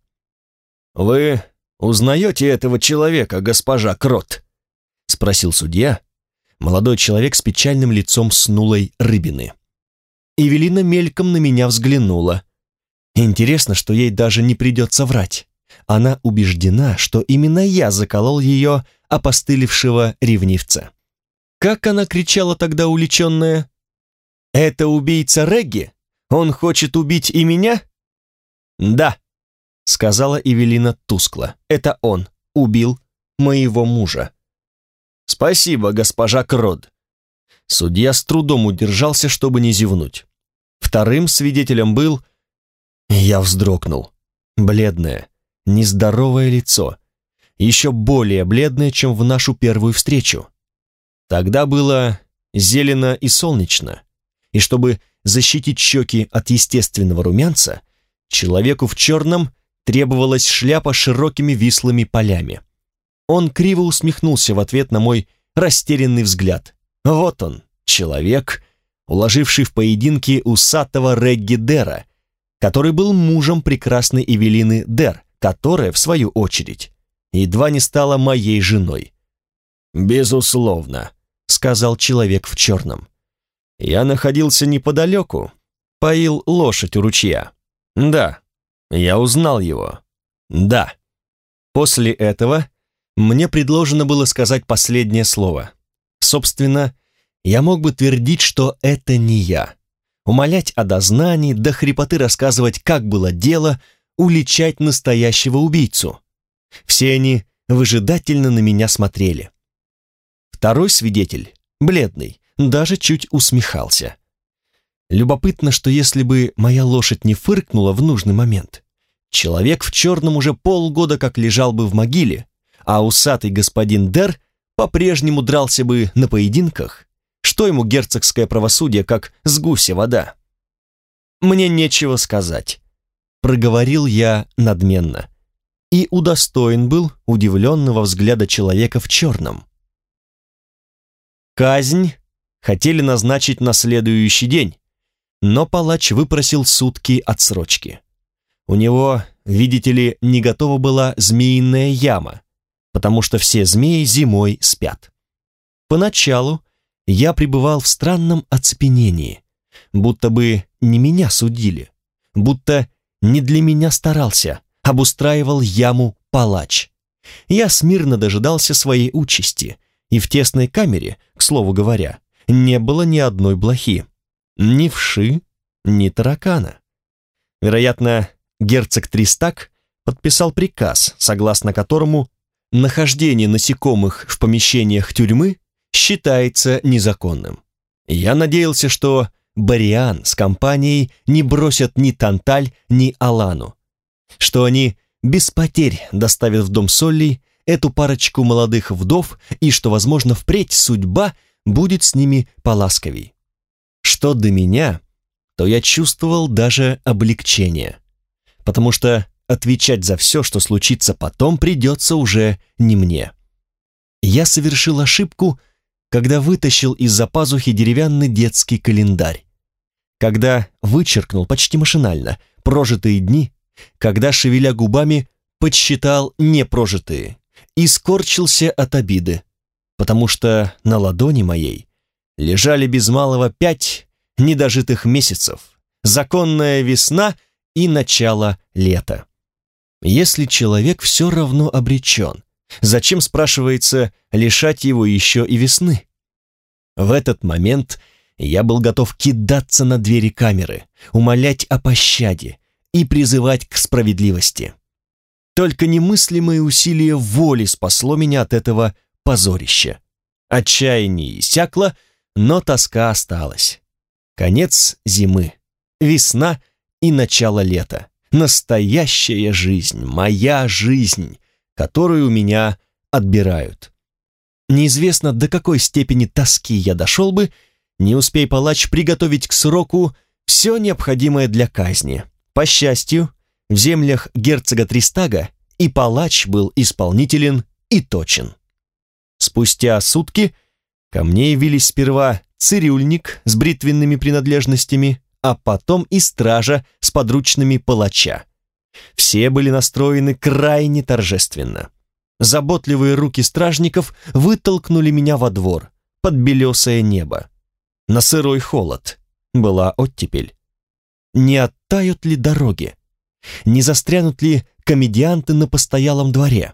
«Вы узнаете этого человека, госпожа Крот?» — спросил судья, молодой человек с печальным лицом снулой рыбины. Эвелина мельком на меня взглянула. Интересно, что ей даже не придется врать. Она убеждена, что именно я заколол ее опостылевшего ревнивца. Как она кричала тогда, уличенная? «Это убийца Регги? Он хочет убить и меня?» «Да», — сказала Эвелина тускло, — «это он убил моего мужа». «Спасибо, госпожа Крод». Судья с трудом удержался, чтобы не зевнуть. Вторым свидетелем был... Я вздрогнул. Бледное, нездоровое лицо. Еще более бледное, чем в нашу первую встречу. Тогда было зелено и солнечно. И чтобы защитить щеки от естественного румянца, человеку в черном требовалась шляпа с широкими вислыми полями. Он криво усмехнулся в ответ на мой растерянный взгляд. Вот он, человек, уложивший в поединке усатого Регги Дера, который был мужем прекрасной Эвелины Дер, которая, в свою очередь, едва не стала моей женой. «Безусловно», — сказал человек в черном. «Я находился неподалеку, поил лошадь у ручья. Да, я узнал его. Да». После этого мне предложено было сказать последнее слово. Собственно, я мог бы твердить, что это не я. Умолять о дознании, до хрипоты рассказывать, как было дело, уличать настоящего убийцу. Все они выжидательно на меня смотрели. Второй свидетель, бледный, даже чуть усмехался. Любопытно, что если бы моя лошадь не фыркнула в нужный момент, человек в черном уже полгода как лежал бы в могиле, а усатый господин Дер по-прежнему дрался бы на поединках. Что ему герцогское правосудие, как с гуся вода? «Мне нечего сказать», — проговорил я надменно, и удостоен был удивленного взгляда человека в черном. Казнь хотели назначить на следующий день, но палач выпросил сутки отсрочки. У него, видите ли, не готова была змеиная яма, потому что все змеи зимой спят. Поначалу я пребывал в странном оцепенении, будто бы не меня судили, будто не для меня старался, обустраивал яму палач. Я смирно дожидался своей участи, и в тесной камере, к слову говоря, не было ни одной блохи, ни вши, ни таракана. Вероятно, герцог Тристак подписал приказ, согласно которому нахождение насекомых в помещениях тюрьмы считается незаконным. Я надеялся, что Бориан с компанией не бросят ни Танталь, ни Алану, что они без потерь доставят в дом Солли эту парочку молодых вдов и что, возможно, впредь судьба будет с ними поласковей. Что до меня, то я чувствовал даже облегчение, потому что отвечать за все, что случится потом, придется уже не мне. Я совершил ошибку, когда вытащил из-за пазухи деревянный детский календарь, когда вычеркнул почти машинально прожитые дни, когда, шевеля губами, подсчитал непрожитые и скорчился от обиды, потому что на ладони моей лежали без малого 5 недожитых месяцев, законная весна и начало лета. Если человек все равно обречен, зачем, спрашивается, лишать его еще и весны? В этот момент я был готов кидаться на двери камеры, умолять о пощаде и призывать к справедливости. Только немыслимое усилие воли спасло меня от этого позорища. Отчаяние иссякло, но тоска осталась. Конец зимы, весна и начало лета. Настоящая жизнь, моя жизнь, которую у меня отбирают. Неизвестно, до какой степени тоски я дошел бы, не успей палач приготовить к сроку все необходимое для казни. По счастью, в землях герцога Тристага и палач был исполнителен и точен. Спустя сутки ко мне явились сперва цирюльник с бритвенными принадлежностями, а потом и стража с подручными палача. Все были настроены крайне торжественно. Заботливые руки стражников вытолкнули меня во двор, под белесое небо. На сырой холод была оттепель. Не оттают ли дороги? Не застрянут ли комедианты на постоялом дворе?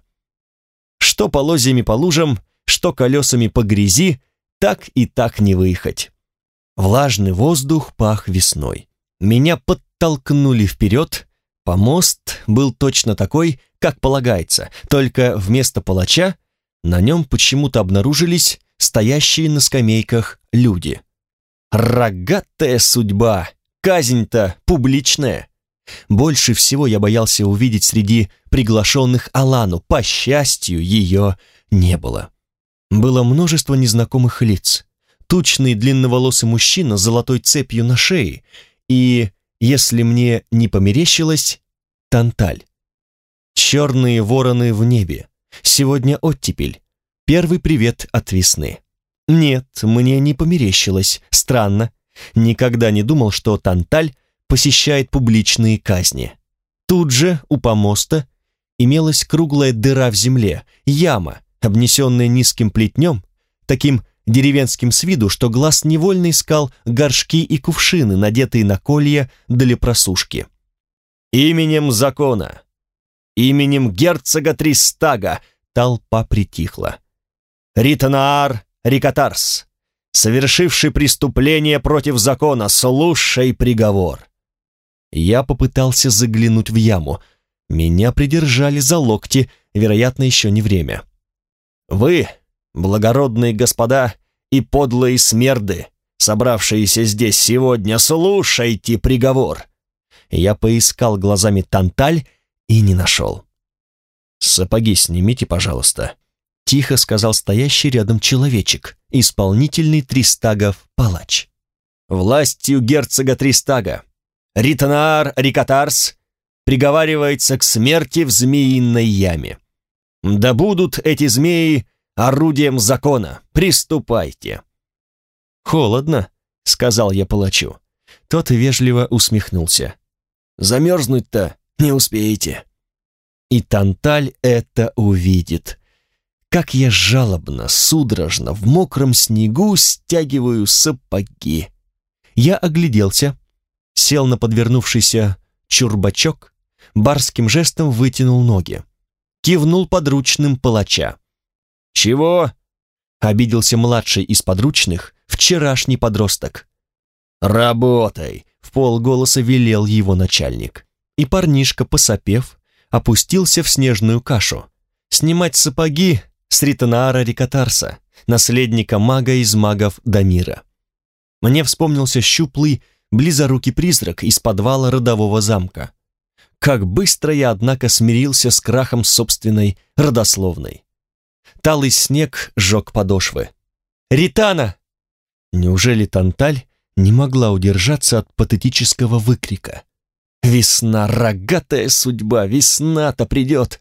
Что полозьями по лужам, что колесами по грязи, так и так не выехать. Влажный воздух пах весной. Меня подтолкнули вперед. Помост был точно такой, как полагается, только вместо палача на нем почему-то обнаружились стоящие на скамейках люди. Рогатая судьба! Казнь-то публичная! Больше всего я боялся увидеть среди приглашенных Алану. По счастью, ее не было. Было множество незнакомых лиц. Тучный длинноволосый мужчина с золотой цепью на шее и, если мне не померещилось, Танталь. Черные вороны в небе. Сегодня оттепель. Первый привет от весны. Нет, мне не померещилось. Странно. Никогда не думал, что Танталь посещает публичные казни. Тут же, у помоста, имелась круглая дыра в земле, яма, обнесенная низким плетнем, таким деревенским с виду, что глаз невольно искал горшки и кувшины, надетые на колья для просушки. «Именем закона, именем герцога Тристага!» толпа притихла. «Ританаар Рикатарс, совершивший преступление против закона, слушай приговор!» Я попытался заглянуть в яму. Меня придержали за локти, вероятно, еще не время. «Вы, благородные господа и подлые смерды, собравшиеся здесь сегодня, слушайте приговор!» Я поискал глазами Танталь и не нашел. «Сапоги снимите, пожалуйста», — тихо сказал стоящий рядом человечек, исполнительный Тристагов палач. «Властью герцога Тристага Ританаар Рикатарс приговаривается к смерти в змеиной яме. Да будут эти змеи орудием закона. Приступайте». «Холодно», — сказал я палачу. Тот вежливо усмехнулся. «Замерзнуть-то не успеете». И Танталь это увидит. Как я жалобно, судорожно, в мокром снегу стягиваю сапоги. Я огляделся, сел на подвернувшийся чурбачок, барским жестом вытянул ноги, кивнул подручным палача. «Чего?» — обиделся младший из подручных, вчерашний подросток. «Работай!» — вполголоса велел его начальник. И парнишка, посопев, опустился в снежную кашу. Снимать сапоги с Ританаара Рикатарса, наследника мага из магов Дамира. Мне вспомнился щуплый, близорукий призрак из подвала родового замка. Как быстро я, однако, смирился с крахом собственной родословной. Талый снег жег подошвы. «Ритана!» Неужели Танталь не могла удержаться от патетического выкрика? «Весна, рогатая судьба, весна-то придет!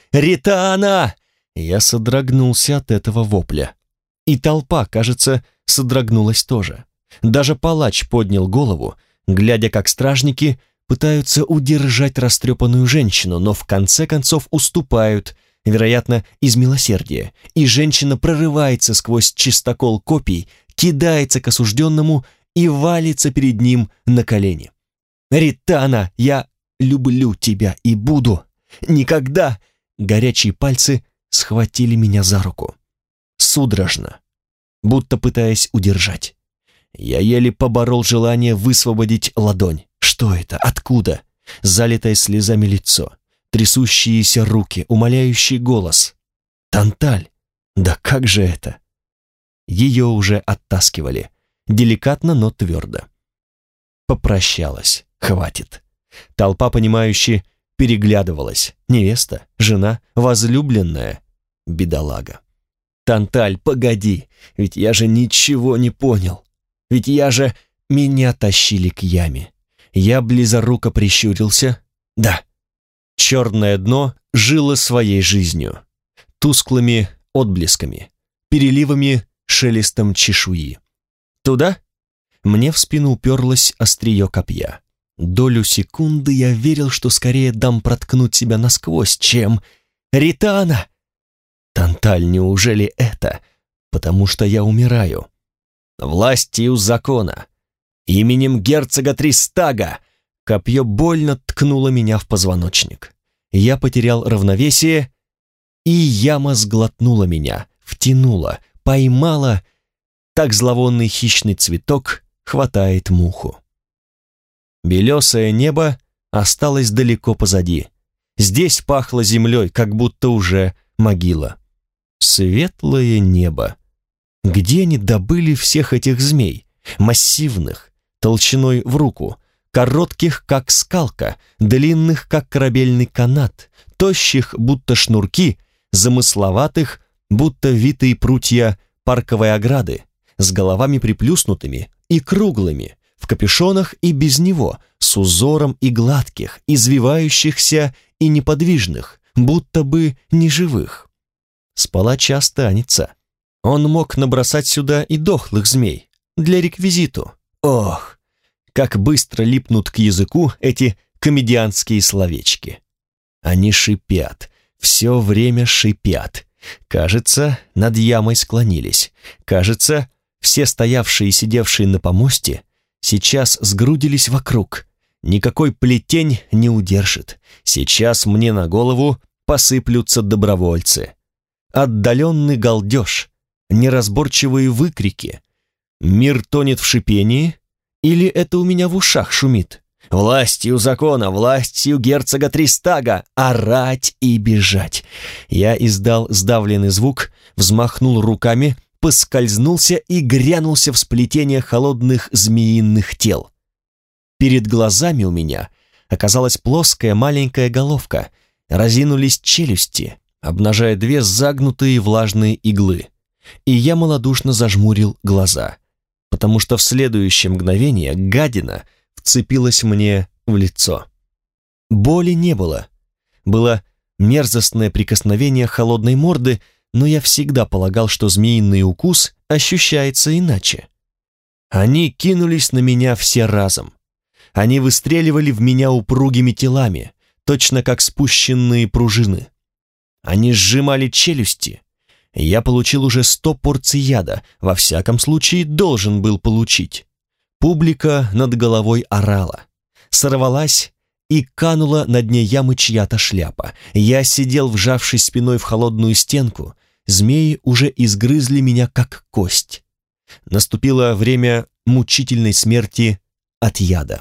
Ритана!» Я содрогнулся от этого вопля. И толпа, кажется, содрогнулась тоже. Даже палач поднял голову, глядя, как стражники пытаются удержать растрепанную женщину, но в конце концов уступают, вероятно, из милосердия, и женщина прорывается сквозь чистокол копий, кидается к осужденному и валится перед ним на колени. «Ритана, я люблю тебя и буду! Никогда!» Горячие пальцы схватили меня за руку. Судорожно, будто пытаясь удержать. Я еле поборол желание высвободить ладонь. Что это? Откуда? Залитое слезами лицо, трясущиеся руки, умоляющий голос. Танталь! Да как же это? Ее уже оттаскивали, деликатно, но твердо. Попрощалась. Хватит. Толпа, понимающе, переглядывалась. Невеста, жена, возлюбленная. Бедолага. Танталь, погоди, ведь я же ничего не понял. Ведь я же... Меня тащили к яме. Я близоруко прищурился. Да, черное дно жило своей жизнью. Тусклыми отблесками, переливами, шелестом чешуи. Туда? Мне в спину уперлось острие копья. Долю секунды я верил, что скорее дам проткнуть себя насквозь, чем... Ритана! Танталь, неужели это? Потому что я умираю. Властью закона, именем герцога Тристага, копье больно ткнуло меня в позвоночник. Я потерял равновесие, и яма сглотнула меня, втянула, поймала, так зловонный хищный цветок хватает муху. Белесое небо осталось далеко позади. Здесь пахло землей, как будто уже могила. Светлое небо. Где они добыли всех этих змей? Массивных, толщиной в руку, коротких, как скалка, длинных, как корабельный канат, тощих, будто шнурки, замысловатых, будто витые прутья парковой ограды, с головами приплюснутыми и круглыми, в капюшонах и без него, с узором и гладких, извивающихся и неподвижных, будто бы неживых. С палача останется. Он мог набросать сюда и дохлых змей, для реквизиту. Ох, как быстро липнут к языку эти комедианские словечки. Они шипят, все время шипят. Кажется, над ямой склонились. Кажется, все стоявшие и сидевшие на помосте сейчас сгрудились вокруг. Никакой плетень не удержит. Сейчас мне на голову посыплются добровольцы. Отдаленный галдеж, неразборчивые выкрики. Мир тонет в шипении, или это у меня в ушах шумит? Властью закона, властью герцога Тристага, орать и бежать. Я издал сдавленный звук, взмахнул руками, поскользнулся и грянулся в сплетение холодных змеиных тел. Перед глазами у меня оказалась плоская маленькая головка, разинулись челюсти, обнажая две загнутые влажные иглы, и я малодушно зажмурил глаза, потому что в следующее мгновение гадина вцепилась мне в лицо. Боли не было. Было мерзостное прикосновение холодной морды, но я всегда полагал, что змеиный укус ощущается иначе. Они кинулись на меня все разом. Они выстреливали в меня упругими телами, точно как спущенные пружины. Они сжимали челюсти. Я получил уже 100 порций яда, во всяком случае должен был получить. Публика над головой орала, сорвалась и канула на дне ямы чья-то шляпа. Я сидел, вжавшись спиной в холодную стенку, змеи уже изгрызли меня как кость. Наступило время мучительной смерти от яда.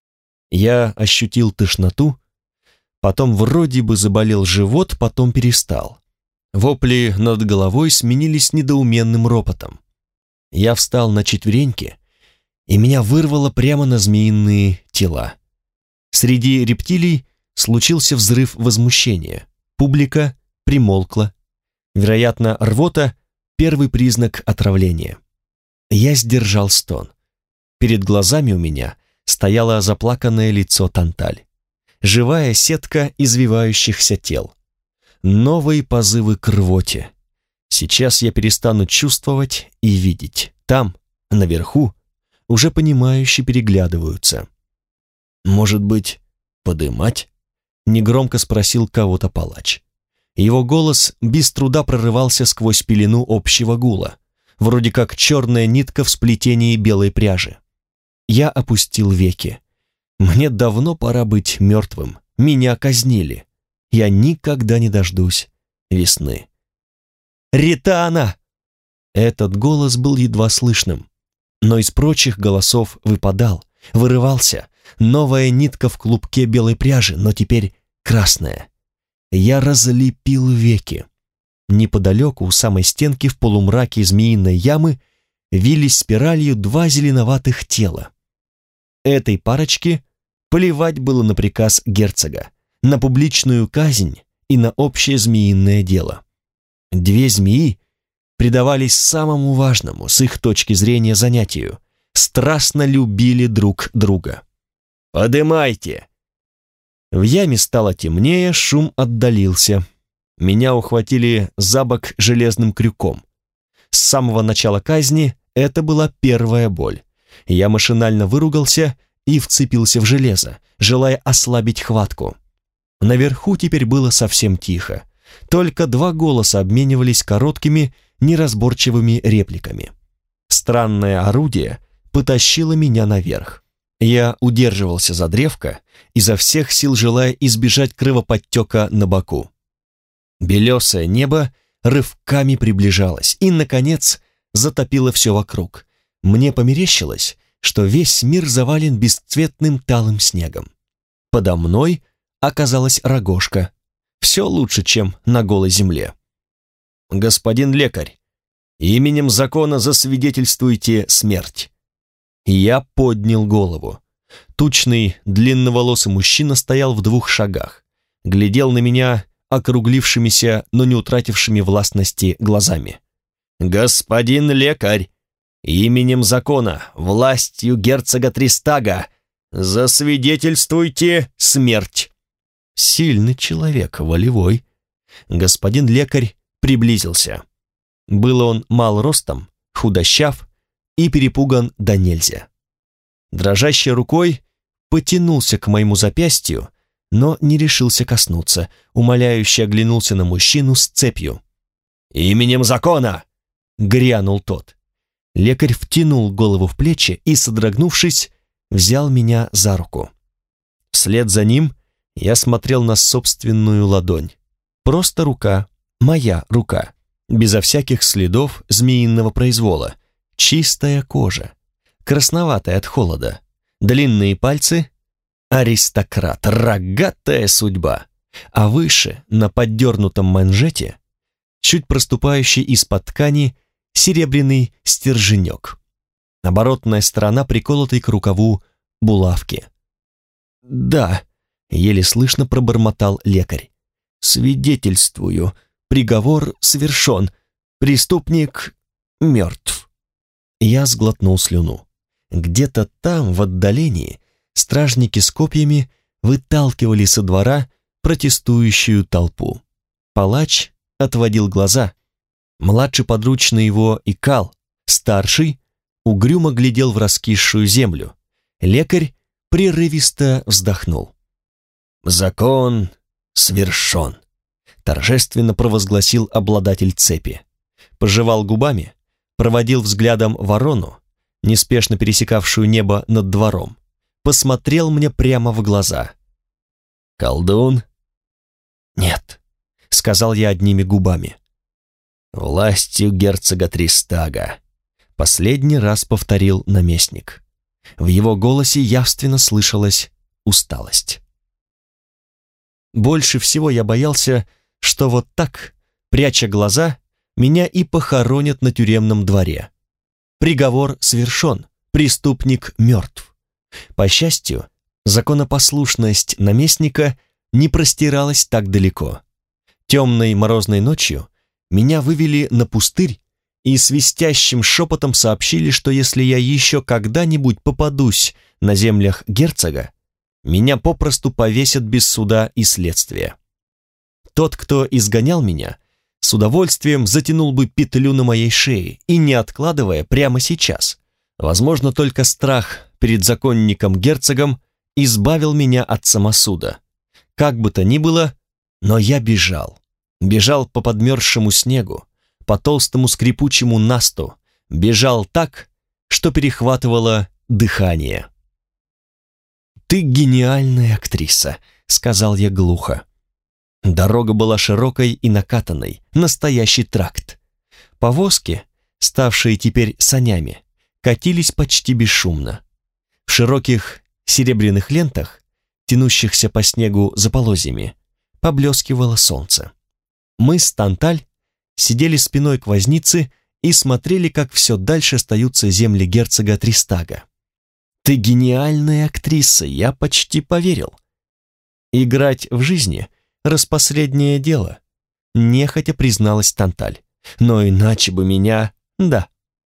Я ощутил тошноту, потом вроде бы заболел живот, потом перестал. Вопли над головой сменились недоуменным ропотом. Я встал на четвереньки, и меня вырвало прямо на змеиные тела. Среди рептилий случился взрыв возмущения. Публика примолкла. Вероятно, рвота — первый признак отравления. Я сдержал стон. Перед глазами у меня стояло заплаканное лицо Танталь. Живая сетка извивающихся тел. Новые позывы к рвоте. Сейчас я перестану чувствовать и видеть. Там, наверху, уже понимающе переглядываются. «Может быть, подымать?» — негромко спросил кого-то палач. Его голос без труда прорывался сквозь пелену общего гула, вроде как черная нитка в сплетении белой пряжи. Я опустил веки. Мне давно пора быть мертвым. Меня казнили. Я никогда не дождусь весны. «Ритана!» Этот голос был едва слышным, но из прочих голосов выпадал, вырывался. Новая нитка в клубке белой пряжи, но теперь красная. Я разлепил веки. Неподалеку, у самой стенки, в полумраке змеиной ямы, вились спиралью два зеленоватых тела. Этой парочке плевать было на приказ герцога, на публичную казнь и на общее змеиное дело. Две змеи предавались самому важному, с их точки зрения, занятию, страстно любили друг друга. «Подымайте!» В яме стало темнее, шум отдалился. Меня ухватили за бок железным крюком. С самого начала казни это была первая боль. Я машинально выругался и вцепился в железо, желая ослабить хватку. Наверху теперь было совсем тихо. Только два голоса обменивались короткими, неразборчивыми репликами. Странное орудие потащило меня наверх. Я удерживался за древко, изо всех сил желая избежать кровоподтека на боку. Белесое небо рывками приближалось и, наконец, затопило все вокруг. Мне померещилось, что весь мир завален бесцветным талым снегом. Подо мной оказалась рогожка. Все лучше, чем на голой земле. «Господин лекарь, именем закона засвидетельствуйте смерть». Я поднял голову. Тучный, длинноволосый мужчина стоял в 2 шагах, глядел на меня округлившимися, но не утратившими властности глазами. «Господин лекарь, именем закона, властью герцога Тристага, засвидетельствуйте смерть». Сильный человек, волевой. Господин лекарь приблизился. Был он мал ростом, худощав и перепуган до нельзя. Дрожащей рукой потянулся к моему запястью, но не решился коснуться, умоляюще оглянулся на мужчину с цепью. «Именем закона!» — грянул тот. Лекарь втянул голову в плечи и, содрогнувшись, взял меня за руку. Вслед за ним я смотрел на собственную ладонь. Просто рука, моя рука, безо всяких следов змеиного произвола, чистая кожа, красноватая от холода, длинные пальцы, аристократ, рогатая судьба, а выше, на поддернутом манжете, чуть проступающий из-под ткани, серебряный стерженек. Оборотная сторона приколотой к рукаву булавки. «Да», — еле слышно пробормотал лекарь. «Свидетельствую, приговор совершен, преступник мертв». Я сглотнул слюну. Где-то там, в отдалении, стражники с копьями выталкивали со двора протестующую толпу. Палач отводил глаза. Младший подручный его икал, старший угрюмо глядел в раскисшую землю. Лекарь прерывисто вздохнул. «Закон свершен», — торжественно провозгласил обладатель цепи. Пожевал губами, проводил взглядом ворону, неспешно пересекавшую небо над двором, посмотрел мне прямо в глаза. «Колдун?» «Нет», — сказал я одними губами. «Властью герцога Тристага», — последний раз повторил наместник. В его голосе явственно слышалась усталость. Больше всего я боялся, что вот так, пряча глаза, меня и похоронят на тюремном дворе. Приговор совершен, преступник мертв. По счастью, законопослушность наместника не простиралась так далеко. Темной морозной ночью меня вывели на пустырь и свистящим шепотом сообщили, что если я еще когда-нибудь попадусь на землях герцога, меня попросту повесят без суда и следствия. Тот, кто изгонял меня, с удовольствием затянул бы петлю на моей шее и, не откладывая, прямо сейчас. Возможно, только страх перед законником-герцогом избавил меня от самосуда. Как бы то ни было, но я бежал. Бежал по подмерзшему снегу, по толстому скрипучему насту, бежал так, что перехватывало дыхание. «Ты гениальная актриса», — сказал я глухо. Дорога была широкой и накатанной, настоящий тракт. Повозки, ставшие теперь санями, катились почти бесшумно. В широких серебряных лентах, тянущихся по снегу за полозьями, поблескивало солнце. Мы с Танталь сидели спиной к вознице и смотрели, как все дальше остаются земли герцога Тристага. «Ты гениальная актриса, я почти поверил». «Играть в жизни — распоследнее дело», — нехотя призналась Танталь. «Но иначе бы меня...» «Да».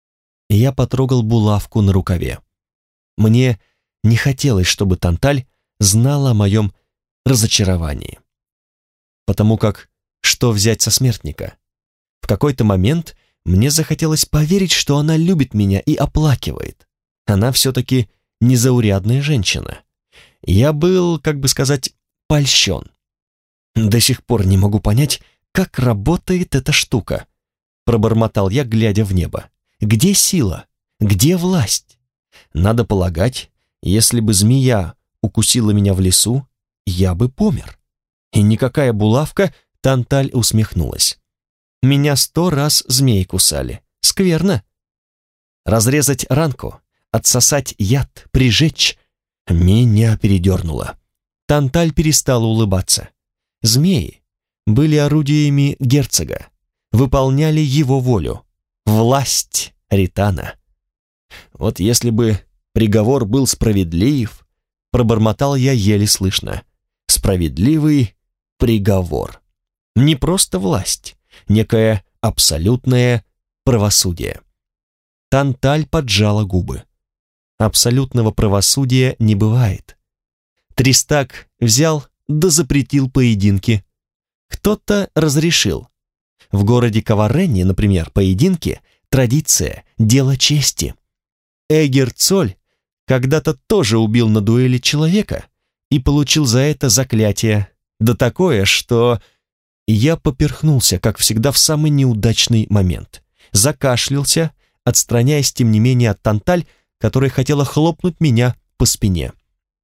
Я потрогал булавку на рукаве. Мне не хотелось, чтобы Танталь знала о моем разочаровании. Потому как что взять со смертника? В какой-то момент мне захотелось поверить, что она любит меня и оплакивает. Она все-таки незаурядная женщина. Я был, как бы сказать, польщен. До сих пор не могу понять, как работает эта штука, пробормотал я, глядя в небо. Где сила? Где власть? Надо полагать, если бы змея укусила меня в лесу, я бы помер. И никакая булавка. Танталь усмехнулась. Меня 100 раз змеи кусали. Скверно. Разрезать ранку, отсосать яд, прижечь. Меня передернуло. Танталь перестала улыбаться. Змеи были орудиями герцога, выполняли его волю. Власть Ритана. Вот если бы приговор был справедлив, пробормотал я еле слышно. Справедливый приговор. Не просто власть, некое абсолютное правосудие. Танталь поджала губы. Абсолютного правосудия не бывает. Тристаг взял да запретил поединки. Кто-то разрешил. В городе Каваренне, например, поединки – традиция, дело чести. Эгер Цоль когда-то тоже убил на дуэли человека и получил за это заклятие, да такое, что... Я поперхнулся, как всегда, в самый неудачный момент. Закашлялся, отстраняясь, тем не менее, от Танталь, которая хотела хлопнуть меня по спине.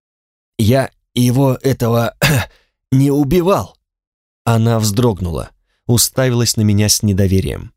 «Я его этого не убивал!» Она вздрогнула, уставилась на меня с недоверием.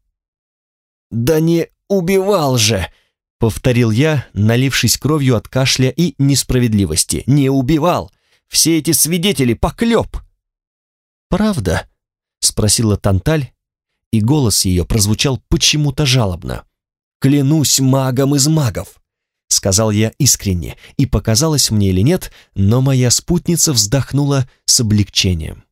«Да не убивал же!» — повторил я, налившись кровью от кашля и несправедливости. «Не убивал! Все эти свидетели — поклеп!» «Правда?» — спросила Танталь, и голос ее прозвучал почему-то жалобно. «Клянусь магом из магов!» — сказал я искренне, и показалось мне или нет, но моя спутница вздохнула с облегчением.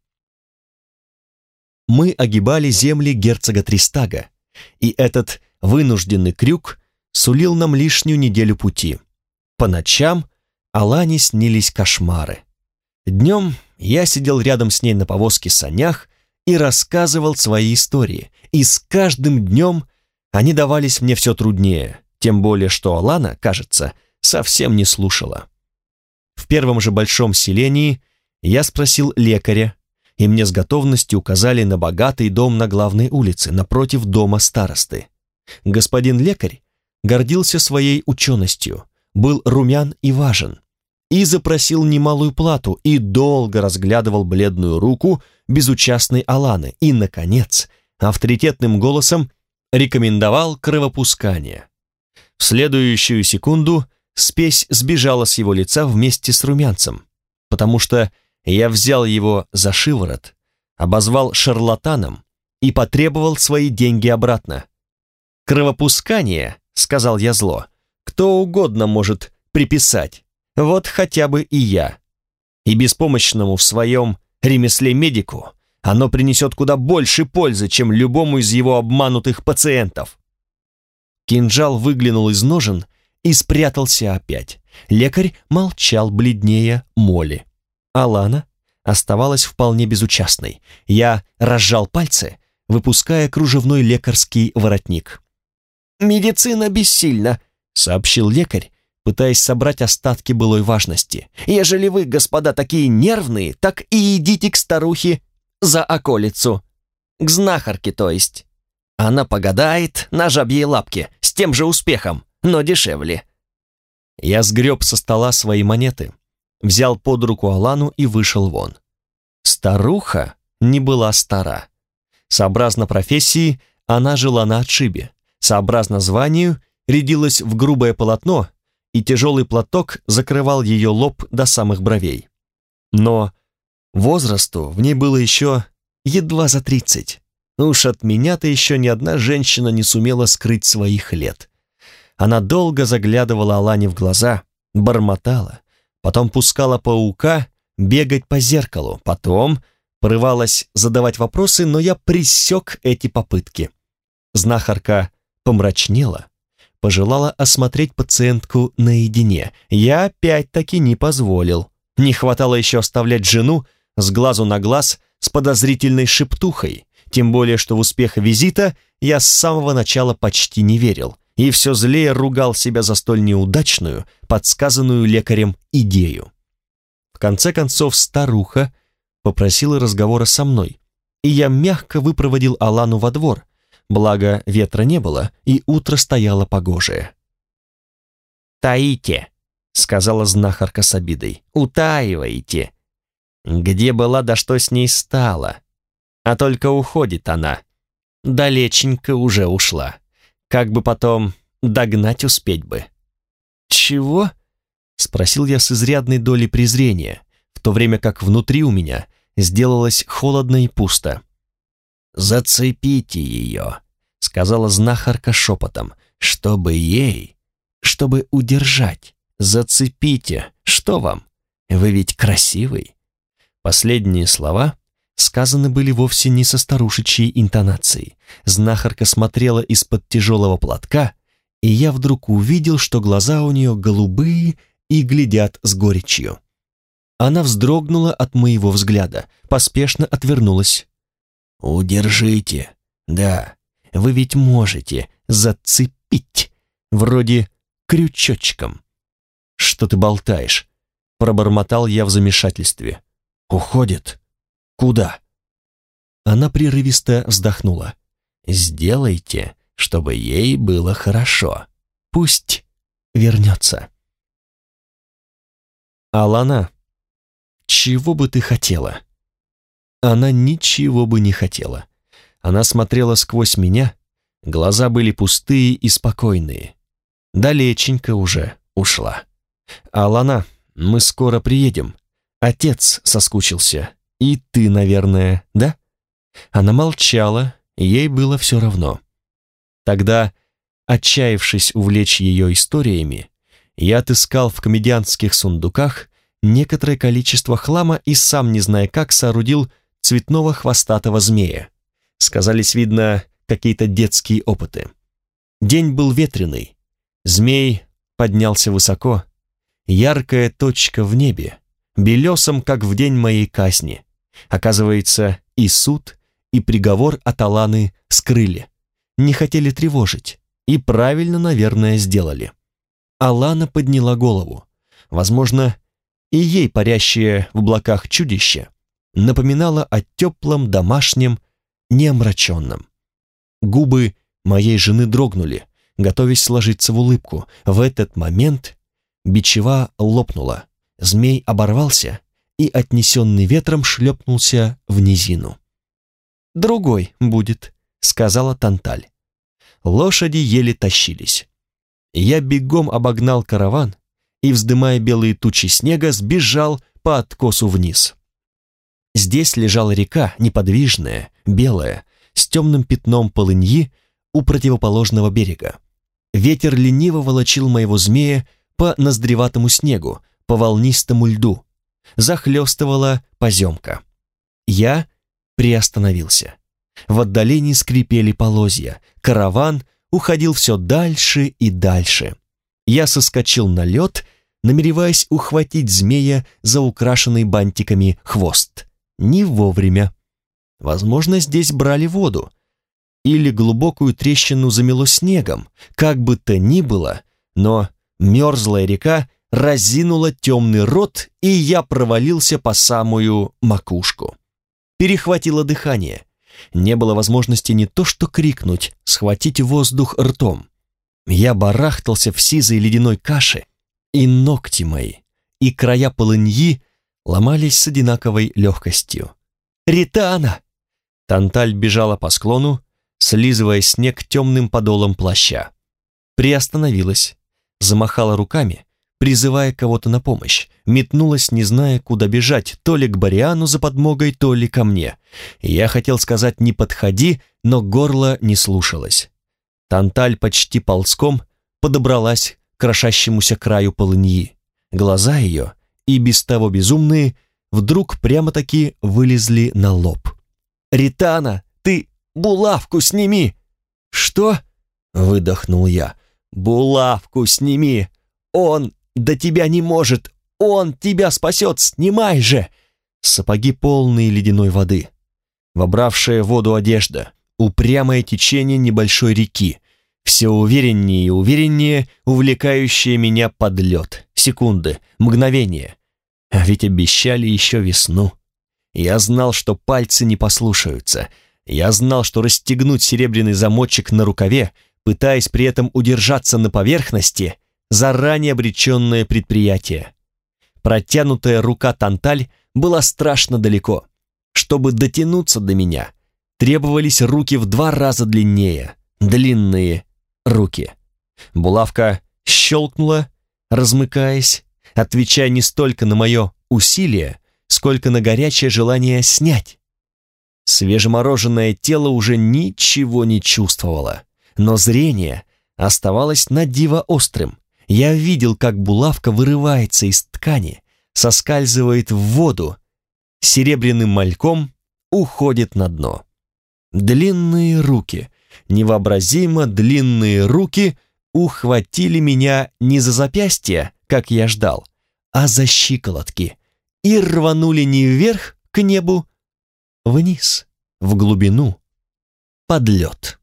Мы огибали земли герцога Тристага, и этот вынужденный крюк сулил нам лишнюю неделю пути. По ночам Алане снились кошмары. Днем я сидел рядом с ней на повозке-санях и рассказывал свои истории, и с каждым днем они давались мне все труднее, тем более что Алана, кажется, совсем не слушала. В первом же большом селении я спросил лекаря, и мне с готовностью указали на богатый дом на главной улице, напротив дома старосты. Господин лекарь гордился своей ученостью, был румян и важен, и запросил немалую плату, и долго разглядывал бледную руку безучастной Аланы, и, наконец, авторитетным голосом рекомендовал кровопускание. В следующую секунду спесь сбежала с его лица вместе с румянцем, потому что я взял его за шиворот, обозвал шарлатаном и потребовал свои деньги обратно. «Кровопускание, — сказал я зло, — кто угодно может приписать, вот хотя бы и я. И беспомощному в своем ремесле медику оно принесет куда больше пользы, чем любому из его обманутых пациентов». Кинжал выглянул из ножен и спрятался опять. Лекарь молчал бледнее моли. Алана оставалась вполне безучастной. Я разжал пальцы, выпуская кружевной лекарский воротник. «Медицина бессильна», — сообщил лекарь, пытаясь собрать остатки былой важности. «Ежели вы, господа, такие нервные, так и идите к старухе за околицу. К знахарке, то есть. Она погадает на жабьей лапке с тем же успехом, но дешевле». Я сгреб со стола свои монеты, взял под руку Алану и вышел вон. Старуха не была стара. Сообразно профессии, она жила на отшибе. Сообразно званию, рядилась в грубое полотно, и тяжелый платок закрывал ее лоб до самых бровей. Но возрасту в ней было еще едва за 30. Уж от меня-то еще ни одна женщина не сумела скрыть своих лет. Она долго заглядывала Алане в глаза, бормотала, потом пускала паука бегать по зеркалу, потом порывалась задавать вопросы, но я пресек эти попытки. Знахарка помрачнела, пожелала осмотреть пациентку наедине. Я опять-таки не позволил. Не хватало еще оставлять жену с глазу на глаз с подозрительной шептухой, тем более, что в успех визита я с самого начала почти не верил и все злее ругал себя за столь неудачную, подсказанную лекарем идею. В конце концов, старуха попросила разговора со мной, и я мягко выпроводил Алану во двор, благо ветра не было, и утро стояло погожее. «Таите», — сказала знахарка с обидой, — «утаиваете. Где была, да что с ней стало? А только уходит она. Далеченько уже ушла. Как бы потом догнать успеть бы». «Чего?» — спросил я с изрядной долей презрения, в то время как внутри у меня сделалось холодно и пусто. «Зацепите ее», — сказала знахарка шепотом, — «чтобы удержать. Зацепите. Что вам? Вы ведь красивый». Последние слова сказаны были вовсе не со старушечьей интонацией. Знахарка смотрела из-под тяжелого платка, и я вдруг увидел, что глаза у нее голубые и глядят с горечью. Она вздрогнула от моего взгляда, поспешно отвернулась. «Удержите. Да, вы ведь можете зацепить, вроде крючочком». «Что ты болтаешь?» — пробормотал я в замешательстве. «Уходит? Куда?» Она прерывисто вздохнула. «Сделайте, чтобы ей было хорошо. Пусть вернется». «Алана, чего бы ты хотела?» Она ничего бы не хотела. Она смотрела сквозь меня, глаза были пустые и спокойные. Далеченько уже ушла. «Алана, мы скоро приедем. Отец соскучился. И ты, наверное, да?» Она молчала, ей было все равно. Тогда, отчаявшись увлечь ее историями, я отыскал в комедиантских сундуках некоторое количество хлама и, сам не зная как, соорудил цветного хвостатого змея. Сказались, видно, какие-то детские опыты. День был ветреный. Змей поднялся высоко. Яркая точка в небе, белесом, как в день моей казни. Оказывается, и суд, и приговор от Аланы скрыли. Не хотели тревожить. И правильно, наверное, сделали. Алана подняла голову. Возможно, и ей парящее в облаках чудище напоминало о теплом, домашнем, неомраченном. Губы моей жены дрогнули, готовясь сложиться в улыбку. В этот момент бичева лопнула, змей оборвался и, отнесенный ветром, шлепнулся в низину. «Другой будет», — сказала Танталь. Лошади еле тащились. Я бегом обогнал караван и, вздымая белые тучи снега, сбежал по откосу вниз. Здесь лежала река, неподвижная, белая, с темным пятном полыньи у противоположного берега. Ветер лениво волочил моего змея по ноздреватому снегу, по волнистому льду. Захлестывала поземка. Я приостановился. В отдалении скрипели полозья. Караван уходил все дальше и дальше. Я соскочил на лед, намереваясь ухватить змея за украшенный бантиками хвост. Не вовремя. Возможно, здесь брали воду. Или глубокую трещину замело снегом. Как бы то ни было, но Мерзлая река разинула темный рот, и я провалился по самую макушку. Перехватило дыхание. Не было возможности не то что крикнуть, схватить воздух ртом. Я барахтался в сизой ледяной каше, и ногти мои, и края полыньи ломались с одинаковой легкостью. «Ритана!» Танталь бежала по склону, слизывая снег темным подолом плаща. Приостановилась, замахала руками, призывая кого-то на помощь, метнулась, не зная, куда бежать, то ли к Бориану за подмогой, то ли ко мне. Я хотел сказать «не подходи», но горло не слушалось. Танталь почти ползком подобралась к крошащемуся краю полыньи. Глаза ее, и без того безумные, вдруг прямо-таки вылезли на лоб. «Ритана, ты булавку сними!» «Что?» — выдохнул я. «Булавку сними! Он до тебя не может! Он тебя спасет! Снимай же!» Сапоги полные ледяной воды. Вобравшая воду одежда, упрямое течение небольшой реки, все увереннее и увереннее увлекающее меня под лед. Секунды, мгновения. А ведь обещали еще весну. Я знал, что пальцы не послушаются. Я знал, что расстегнуть серебряный замочек на рукаве, пытаясь при этом удержаться на поверхности, заранее обреченное предприятие. Протянутая рука Танталь была страшно далеко. Чтобы дотянуться до меня, требовались руки в 2 раза длиннее. Длинные руки. Булавка щелкнула, размыкаясь, отвечая не столько на мое усилие, сколько на горячее желание снять. Свежемороженое тело уже ничего не чувствовало, но зрение оставалось на диво острым. Я видел, как булавка вырывается из ткани, соскальзывает в воду, серебряным мальком уходит на дно. Длинные руки, невообразимо длинные руки ухватили меня не за запястье, как я ждал, а за щиколотки и рванули не вверх к небу, вниз, в глубину, под лед.